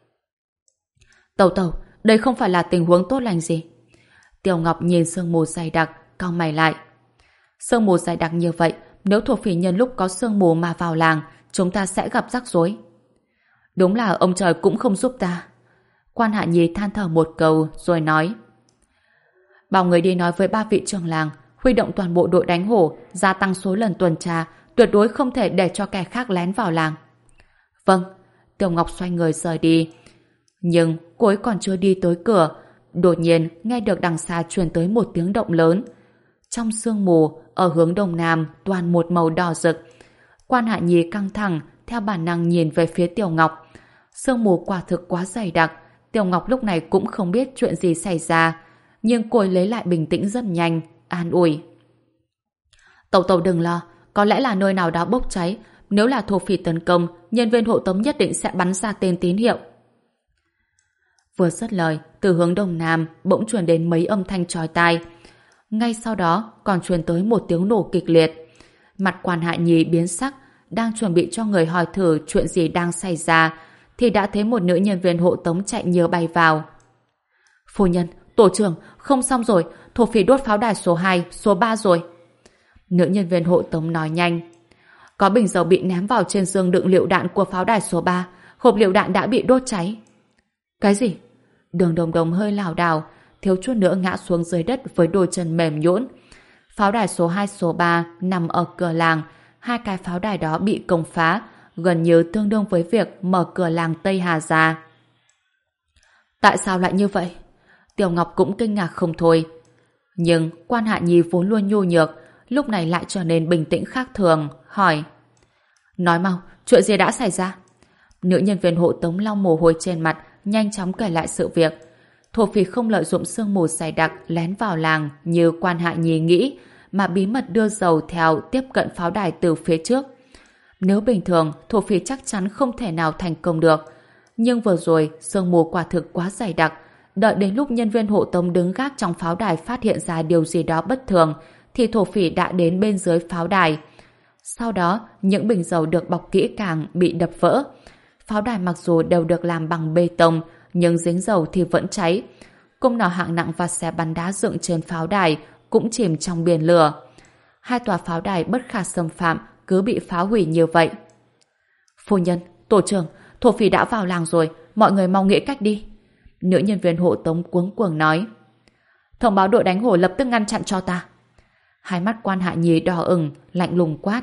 Tẩu tẩu, đây không phải là tình huống tốt lành gì. Tiểu Ngọc nhìn sương mù dày đặc, cau mày lại. Sương mù dày đặc như vậy, nếu thổ phỉ nhân lúc có sương mù mà vào làng, chúng ta sẽ gặp rắc rối. Đúng là ông trời cũng không giúp ta. Quan Hạ Nhi than thở một câu rồi nói: bảo người đi nói với ba vị trưởng làng, huy động toàn bộ đội đánh hổ, gia tăng số lần tuần tra, tuyệt đối không thể để cho kẻ khác lén vào làng. Vâng. Tiểu Ngọc xoay người rời đi. Nhưng cô ấy còn chưa đi tới cửa, đột nhiên nghe được đằng xa truyền tới một tiếng động lớn. Trong sương mù, ở hướng đông nam toàn một màu đỏ rực. Quan Hạ Nhi căng thẳng, theo bản năng nhìn về phía Tiểu Ngọc. Sương mù quả thực quá dày đặc, Tiểu Ngọc lúc này cũng không biết chuyện gì xảy ra, nhưng cô ấy lấy lại bình tĩnh rất nhanh, an ủi: Tẩu tẩu đừng lo, có lẽ là nơi nào đó bốc cháy, nếu là thổ phỉ tấn công, nhân viên hộ tống nhất định sẽ bắn ra tên tín hiệu. Vừa dứt lời, từ hướng đông nam bỗng truyền đến mấy âm thanh chói tai. Ngay sau đó còn truyền tới một tiếng nổ kịch liệt. Mặt Quan Hạ Nhi biến sắc, đang chuẩn bị cho người hỏi thử chuyện gì đang xảy ra, thì đã thấy một nữ nhân viên hộ tống chạy nhớ bay vào. Phu nhân, tổ trưởng, không xong rồi, thổ phỉ đốt pháo đài số hai, số ba rồi. Nữ nhân viên hộ tống nói nhanh. Có bình dầu bị ném vào trên giường đựng lựu đạn của pháo đài số ba, hộp lựu đạn đã bị đốt cháy. Cái gì? Đường Đồng Đồng hơi lảo đảo, thiếu chút nữa ngã xuống dưới đất với đôi chân mềm nhũn. Pháo đài số hai, số ba nằm ở cửa làng, hai cái pháo đài đó bị công phá, gần như tương đương với việc mở cửa làng Tây Hà ra. Tại sao lại như vậy? Tiểu Ngọc cũng kinh ngạc không thôi. Nhưng Quan Hạ Nhi vốn luôn nhu nhược, lúc này lại trở nên bình tĩnh khác thường, hỏi: nói mau, chuyện gì đã xảy ra? Nữ nhân viên hộ tống lau mồ hôi trên mặt, nhanh chóng kể lại sự việc. Thổ phỉ không lợi dụng sương mù dày đặc lén vào làng như Quan Hạ Nhi nghĩ, mà bí mật đưa dầu theo tiếp cận pháo đài từ phía trước. Nếu bình thường, thổ phỉ chắc chắn không thể nào thành công được. Nhưng vừa rồi, sương mù quả thực quá dày đặc. Đợi đến lúc nhân viên hộ tống đứng gác trong pháo đài phát hiện ra điều gì đó bất thường, thì thổ phỉ đã đến bên dưới pháo đài. Sau đó, những bình dầu được bọc kỹ càng bị đập vỡ. Pháo đài mặc dù đều được làm bằng bê tông, nhưng dính dầu thì vẫn cháy. Cung nỏ hạng nặng và xe bắn đá dựng trên pháo đài cũng chìm trong biển lửa. Hai tòa pháo đài bất khả xâm phạm cứ bị phá hủy như vậy. Phu nhân, tổ trưởng, thổ phỉ đã vào làng rồi, mọi người mau nghĩ cách đi. Nữ nhân viên hộ tống cuống cuồng nói. Thông báo đội đánh hổ lập tức ngăn chặn cho ta. Hai mắt Quan Hạ Nhi đỏ ửng, lạnh lùng quát.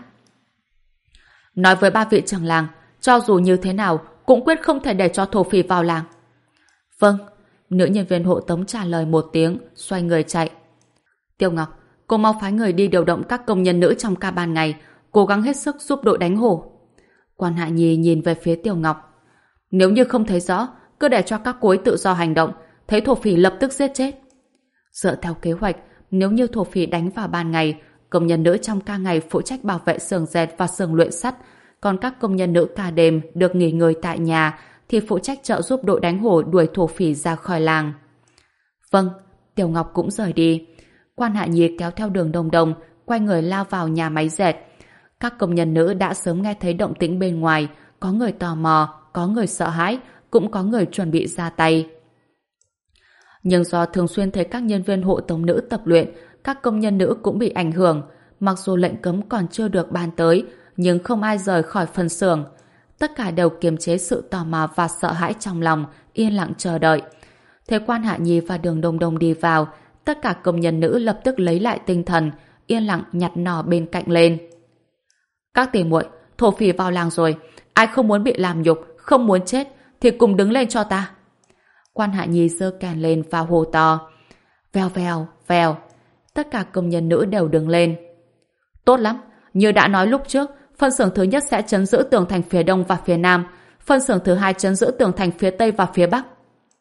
Nói với ba vị trưởng làng, cho dù như thế nào cũng quyết không thể để cho thổ phỉ vào làng. Vâng. Nữ nhân viên hộ tống trả lời một tiếng, xoay người chạy. Tiêu Ngọc, cô mau phái người đi điều động các công nhân nữ trong ca ban ngày, cố gắng hết sức giúp đội đánh hổ. Quan Hạ Nhi nhìn về phía Tiêu Ngọc. Nếu như không thấy rõ, cứ để cho các cô ấy tự do hành động, thấy thổ phỉ lập tức giết chết. Dựa theo kế hoạch, nếu như thổ phỉ đánh vào ban ngày, công nhân nữ trong ca ngày phụ trách bảo vệ xưởng dệt và xưởng luyện sắt, còn các công nhân nữ ca đêm được nghỉ ngơi tại nhà thì phụ trách trợ giúp đội đánh hổ đuổi thổ phỉ ra khỏi làng. Vâng, Tiểu Ngọc cũng rời đi. Quan Hạ Nhi kéo theo Đường Đồng Đồng, quay người lao vào nhà máy dệt. Các công nhân nữ đã sớm nghe thấy động tĩnh bên ngoài, có người tò mò, có người sợ hãi, cũng có người chuẩn bị ra tay. Nhưng do thường xuyên thấy các nhân viên hộ tống nữ tập luyện, các công nhân nữ cũng bị ảnh hưởng. Mặc dù lệnh cấm còn chưa được ban tới, nhưng không ai rời khỏi phân xưởng. Tất cả đều kiềm chế sự tò mò và sợ hãi trong lòng, yên lặng chờ đợi. Thế Quan Hạ Nhi và Đường Đồng Đồng đi vào, tất cả công nhân nữ lập tức lấy lại tinh thần, yên lặng nhặt nỏ bên cạnh lên. Các tỷ muội, thổ phỉ vào làng rồi, ai không muốn bị làm nhục, không muốn chết thì cùng đứng lên cho ta. Quan Hạ Nhi giơ kèn lên và hô to. Vèo vèo, vèo. Tất cả công nhân nữ đều đứng lên. Tốt lắm, như đã nói lúc trước, phân xưởng thứ nhất sẽ trấn giữ tường thành phía đông và phía nam, phân xưởng thứ hai trấn giữ tường thành phía tây và phía bắc.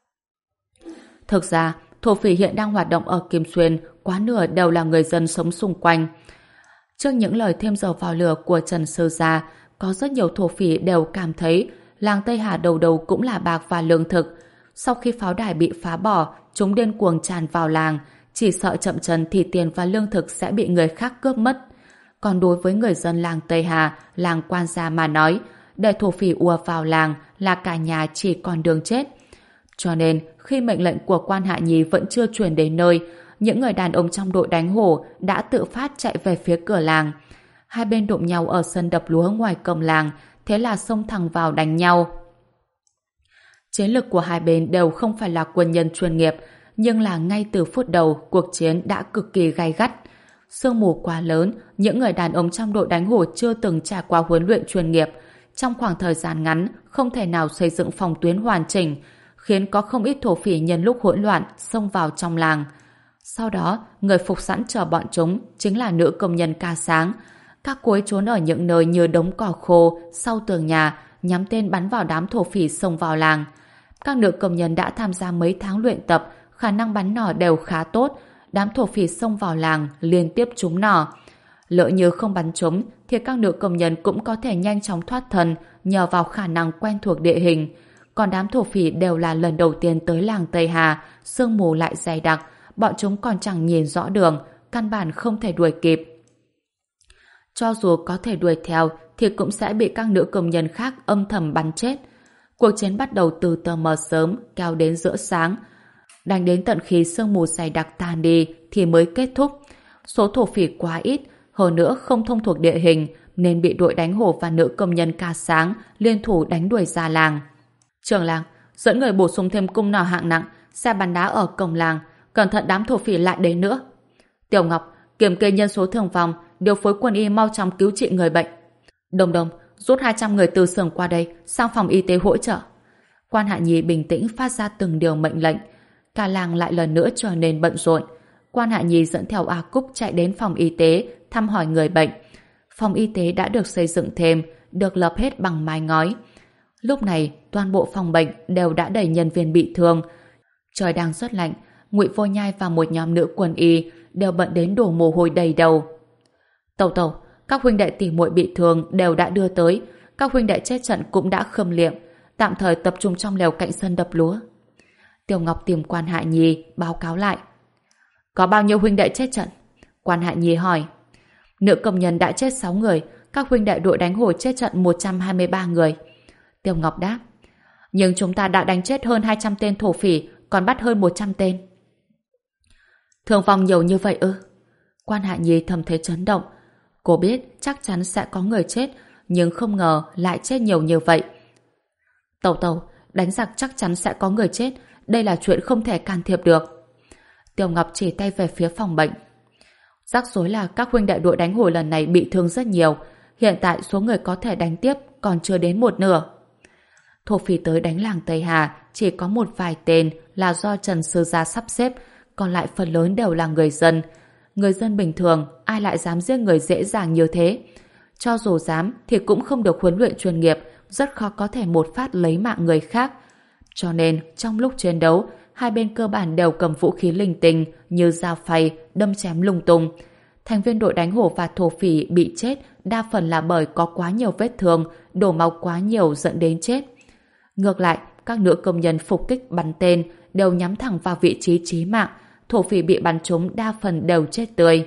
Thực ra, thổ phỉ hiện đang hoạt động ở Kim Xuyên, quá nửa đều là người dân sống xung quanh. Trước những lời thêm dầu vào lửa của Trần Sư Gia, có rất nhiều thổ phỉ đều cảm thấy làng Tây Hà đầu đầu cũng là bạc và lương thực. Sau khi pháo đài bị phá bỏ, chúng điên cuồng tràn vào làng, chỉ sợ chậm chân thì tiền và lương thực sẽ bị người khác cướp mất. Còn đối với người dân làng Tây Hà, làng Quan Gia mà nói, để thổ phỉ ùa vào làng là cả nhà chỉ còn đường chết. Cho nên, khi mệnh lệnh của Quan Hạ Nhi vẫn chưa truyền đến nơi, những người đàn ông trong đội đánh hổ đã tự phát chạy về phía cửa làng. Hai bên đụng nhau ở sân đập lúa ngoài cổng làng, thế là xông thẳng vào đánh nhau. Chiến lực của hai bên đều không phải là quân nhân chuyên nghiệp, nhưng là ngay từ phút đầu cuộc chiến đã cực kỳ gay gắt. Sương mù quá lớn, những người đàn ông trong đội đánh hổ chưa từng trải qua huấn luyện chuyên nghiệp, trong khoảng thời gian ngắn không thể nào xây dựng phòng tuyến hoàn chỉnh, khiến có không ít thổ phỉ nhân lúc hỗn loạn xông vào trong làng. Sau đó, người phục sẵn chờ bọn chúng chính là nữ công nhân ca sáng. Các cô ấy trốn ở những nơi như đống cỏ khô, sau tường nhà, nhắm tên bắn vào đám thổ phỉ xông vào làng. Các nữ công nhân đã tham gia mấy tháng luyện tập, khả năng bắn nỏ đều khá tốt. Đám thổ phỉ xông vào làng liên tiếp trúng nỏ. Lỡ như không bắn trúng thì các nữ công nhân cũng có thể nhanh chóng thoát thân nhờ vào khả năng quen thuộc địa hình. Còn đám thổ phỉ đều là lần đầu tiên tới làng Tây Hà, sương mù lại dày đặc, bọn chúng còn chẳng nhìn rõ đường, căn bản không thể đuổi kịp. Cho dù có thể đuổi theo thì cũng sẽ bị các nữ công nhân khác âm thầm bắn chết. Cuộc chiến bắt đầu từ tờ mờ sớm kéo đến giữa sáng, đánh đến tận khi sương mù dày đặc tan đi thì mới kết thúc. Số thổ phỉ quá ít, hơn nữa không thông thuộc địa hình nên bị đội đánh hổ và nữ công nhân ca sáng liên thủ đánh đuổi ra làng. Trưởng làng, dẫn người bổ sung thêm cung nỏ hạng nặng, xe bắn đá ở cổng làng, cẩn thận đám thổ phỉ lại đến nữa. Tiểu Ngọc, kiểm kê nhân số thương vong, điều phối quân y mau chóng cứu trị người bệnh. Đồng Đồng, rút hai trăm người từ xưởng qua đây sang phòng y tế hỗ trợ. Quan Hạ Nhi bình tĩnh phát ra từng điều mệnh lệnh. Cả làng lại lần nữa trở nên bận rộn. Quan Hạ Nhi dẫn theo A Cúc chạy đến phòng y tế thăm hỏi người bệnh. Phòng y tế đã được xây dựng thêm, được lợp hết bằng mái ngói. Lúc này, toàn bộ phòng bệnh đều đã đầy nhân viên bị thương. Trời đang rất lạnh, Ngụy Vô Nhai và một nhóm nữ quân y đều bận đến đổ mồ hôi đầy đầu. Tẩu tẩu, các huynh đệ tỉ muội bị thương đều đã đưa tới, các huynh đệ chết trận cũng đã khâm liệm, tạm thời tập trung trong lều cạnh sân đập lúa. Tiểu Ngọc tìm Quan Hạ Nhi báo cáo lại. Có bao nhiêu huynh đệ chết trận? Quan Hạ Nhi hỏi. Nữ công nhân đã chết sáu người, các huynh đệ đội đánh hổ chết trận một trăm hai mươi ba người. Tiểu Ngọc đáp. Nhưng chúng ta đã đánh chết hơn hai trăm tên thổ phỉ, còn bắt hơn một trăm tên. Thương vong nhiều như vậy ư? Quan Hạ Nhi thầm thấy chấn động. Cô biết chắc chắn sẽ có người chết, nhưng không ngờ lại chết nhiều như vậy. Tẩu tẩu, đánh giặc chắc chắn sẽ có người chết, đây là chuyện không thể can thiệp được. Tiểu Ngọc chỉ tay về phía phòng bệnh. Rắc rối là các huynh đệ đội đánh hổ lần này bị thương rất nhiều, hiện tại số người có thể đánh tiếp còn chưa đến một nửa. Thổ phỉ tới đánh làng Tây Hà chỉ có một vài tên là do Trần Sư Gia sắp xếp, còn lại phần lớn đều là người dân. Người dân bình thường ai lại dám giết người dễ dàng như thế? Cho dù dám thì cũng không được huấn luyện chuyên nghiệp, rất khó có thể một phát lấy mạng người khác. Cho nên trong lúc chiến đấu, hai bên cơ bản đều cầm vũ khí linh tinh như dao phay, đâm chém lung tung. Thành viên đội đánh hổ và thổ phỉ bị chết đa phần là bởi có quá nhiều vết thương, đổ máu quá nhiều dẫn đến chết. Ngược lại, các nữ công nhân phục kích bắn tên đều nhắm thẳng vào vị trí chí mạng, thổ phỉ bị bắn trúng đa phần đều chết tươi.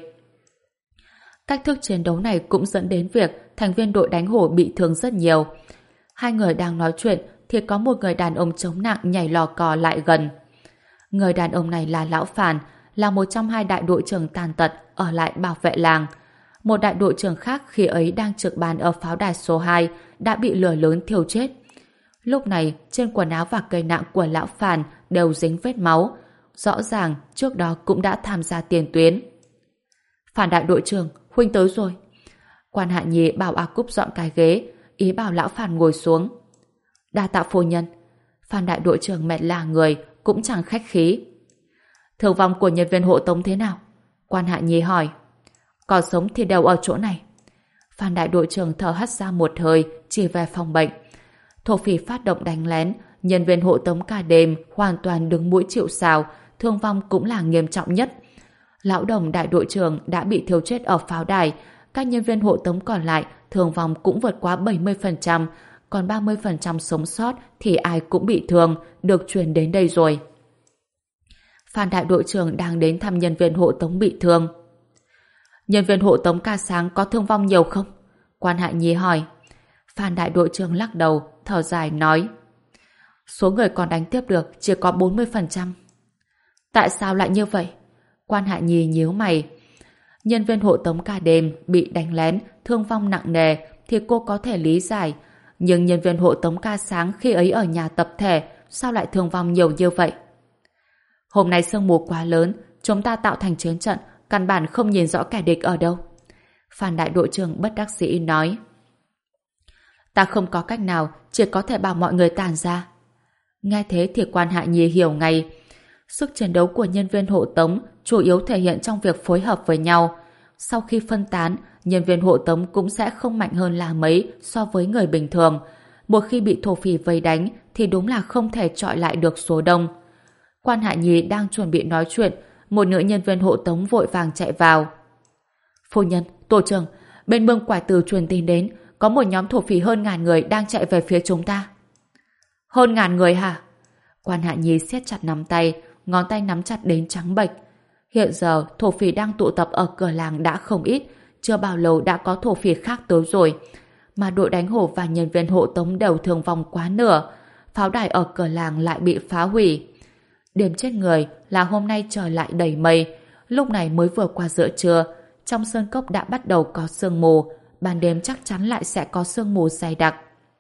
Cách thức chiến đấu này cũng dẫn đến việc thành viên đội đánh hổ bị thương rất nhiều. Hai người đang nói chuyện thì có một người đàn ông chống nặng nhảy lò cò lại gần. Người đàn ông này là Lão Phàn, là một trong hai đại đội trưởng tàn tật ở lại bảo vệ làng. Một đại đội trưởng khác khi ấy đang trực ban ở pháo đài số hai đã bị lửa lớn thiêu chết. Lúc này, trên quần áo và cây nạng của Lão Phàn đều dính vết máu. Rõ ràng, trước đó cũng đã tham gia tiền tuyến. Phàn đại đội trưởng, huynh tới rồi. Quan Hạ Nhi bảo A Cúc dọn cái ghế, ý bảo Lão Phàn ngồi xuống. Đa tạ phu nhân. Phan đại đội trưởng mệt là người, cũng chẳng khách khí. Thương vong của nhân viên hộ tống thế nào? Quan Hạ Nhi hỏi. Còn sống thì đều ở chỗ này. Phan đại đội trưởng thở hắt ra một hơi, chỉ về phòng bệnh. Thổ phỉ phát động đánh lén, nhân viên hộ tống cả đêm hoàn toàn đứng mũi chịu sào, thương vong cũng là nghiêm trọng nhất. Lão Đồng đại đội trưởng đã bị thiêu chết ở pháo đài, các nhân viên hộ tống còn lại thương vong cũng vượt quá bảy mươi phần trăm, còn ba mươi phần trăm sống sót thì ai cũng bị thương, được truyền đến đây rồi. Phan đại đội trưởng đang đến thăm nhân viên hộ tống bị thương. Nhân viên hộ tống ca sáng có thương vong nhiều không? Quan Hạ Nhi hỏi. Phan đại đội trưởng lắc đầu, thở dài nói. Số người còn đánh tiếp được chỉ có bốn mươi phần trăm. Tại sao lại như vậy? Quan Hạ Nhi nhíu mày. Nhân viên hộ tống cả đêm bị đánh lén, thương vong nặng nề thì cô có thể lý giải. Nhưng nhân viên hộ tống ca sáng khi ấy ở nhà tập thể sao lại thương vong nhiều như vậy? Hôm nay sương mù quá lớn, chúng ta tạo thành chiến trận, căn bản không nhìn rõ kẻ địch ở đâu. Phan đại đội trưởng bất đắc dĩ nói. Ta không có cách nào, chỉ có thể bảo mọi người tản ra. Nghe thế thì Quan Hạ Nhi hiểu ngay. Sức chiến đấu của nhân viên hộ tống chủ yếu thể hiện trong việc phối hợp với nhau. Sau khi phân tán, nhân viên hộ tống cũng sẽ không mạnh hơn là mấy so với người bình thường. Một khi bị thổ phỉ vây đánh thì đúng là không thể chọi lại được số đông. Quan Hạ Nhi đang chuẩn bị nói chuyện, một nữ nhân viên hộ tống vội vàng chạy vào. Phu nhân, tổ trưởng, bên Mương Quải Từ truyền tin đến, có một nhóm thổ phỉ hơn ngàn người đang chạy về phía chúng ta. Hơn ngàn người hả? Quan Hạ Nhi siết chặt nắm tay, ngón tay nắm chặt đến trắng bệch. Hiện giờ thổ phỉ đang tụ tập ở cửa làng đã không ít, chưa bao lâu đã có thổ phỉ khác tới rồi. Mà đội đánh hổ và nhân viên hộ tống đều thương vong quá nửa. Pháo đài ở cửa làng lại bị phá hủy. Điểm chết người là hôm nay trời lại đầy mây. Lúc này mới vừa qua giữa trưa, trong sơn cốc đã bắt đầu có sương mù. Ban đêm chắc chắn lại sẽ có sương mù dày đặc.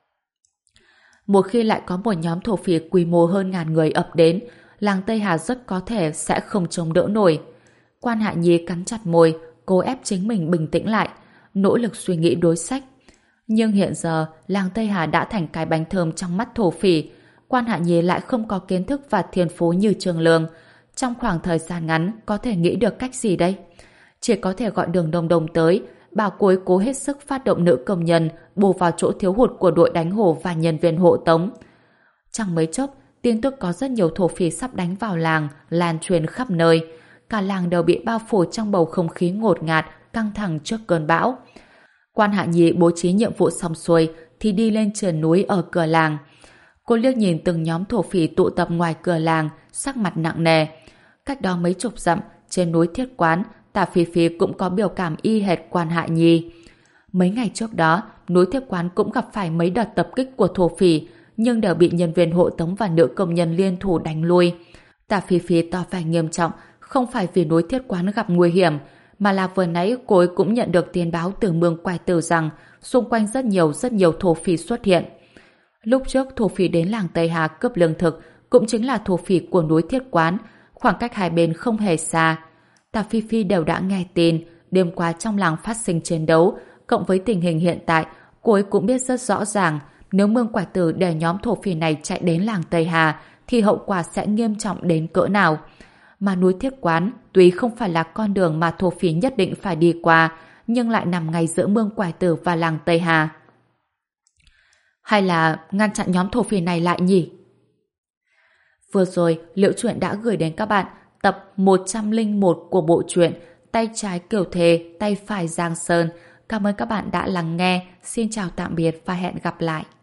Một khi lại có một nhóm thổ phỉ quy mô hơn ngàn người ập đến, làng Tây Hà rất có thể sẽ không chống đỡ nổi. Quan Hạ Nhi cắn chặt môi, cố ép chính mình bình tĩnh lại, nỗ lực suy nghĩ đối sách. Nhưng hiện giờ, làng Tây Hà đã thành cái bánh thơm trong mắt thổ phỉ. Quan Hạ Nhi lại không có kiến thức và thiên phú như Trường Lương. Trong khoảng thời gian ngắn, có thể nghĩ được cách gì đây? Chỉ có thể gọi Đường Đồng Đồng tới, bảo cô ấy cố hết sức phát động nữ công nhân, bù vào chỗ thiếu hụt của đội đánh hổ và nhân viên hộ tống. Chẳng mấy chốc, tin tức có rất nhiều thổ phỉ sắp đánh vào làng, lan truyền khắp nơi. Cả làng đều bị bao phủ trong bầu không khí ngột ngạt, căng thẳng trước cơn bão. Quan Hạ Nhi bố trí nhiệm vụ xong xuôi thì đi lên sườn núi ở cửa làng. Cô liếc nhìn từng nhóm thổ phỉ tụ tập ngoài cửa làng, sắc mặt nặng nề. Cách đó mấy chục dặm, trên núi Thiết Quán, Tả Phi Phi cũng có biểu cảm y hệt Quan Hạ Nhi. Mấy ngày trước đó, núi Thiết Quán cũng gặp phải mấy đợt tập kích của thổ phỉ, nhưng đều bị nhân viên hộ tống và nữ công nhân liên thủ đánh lui. Tả Phi Phi tỏ vẻ nghiêm trọng, không phải vì núi Thiết Quán gặp nguy hiểm, mà là vừa nãy cô ấy cũng nhận được tin báo từ Mương Quải Từ rằng xung quanh rất nhiều rất nhiều thổ phỉ xuất hiện. Lúc trước thổ phỉ đến làng Tây Hà cướp lương thực cũng chính là thổ phỉ của núi Thiết Quán, khoảng cách hai bên không hề xa. Tả Phi Phi đều đã nghe tin đêm qua trong làng phát sinh chiến đấu, cộng với tình hình hiện tại, cô ấy cũng biết rất rõ ràng nếu Mương Quải Từ để nhóm thổ phỉ này chạy đến làng Tây Hà thì hậu quả sẽ nghiêm trọng đến cỡ nào. Mà núi Thiết Quán tuy không phải là con đường mà thổ phỉ nhất định phải đi qua, nhưng lại nằm ngay giữa Mương Quải Từ và làng Tây Hà. Hay là ngăn chặn nhóm thổ phỉ này lại nhỉ? Vừa rồi, Liễu Chuyện đã gửi đến các bạn tập một trăm lẻ một của bộ truyện Tay trái Kiều Thề, tay phải Giang Sơn. Cảm ơn các bạn đã lắng nghe. Xin chào tạm biệt và hẹn gặp lại.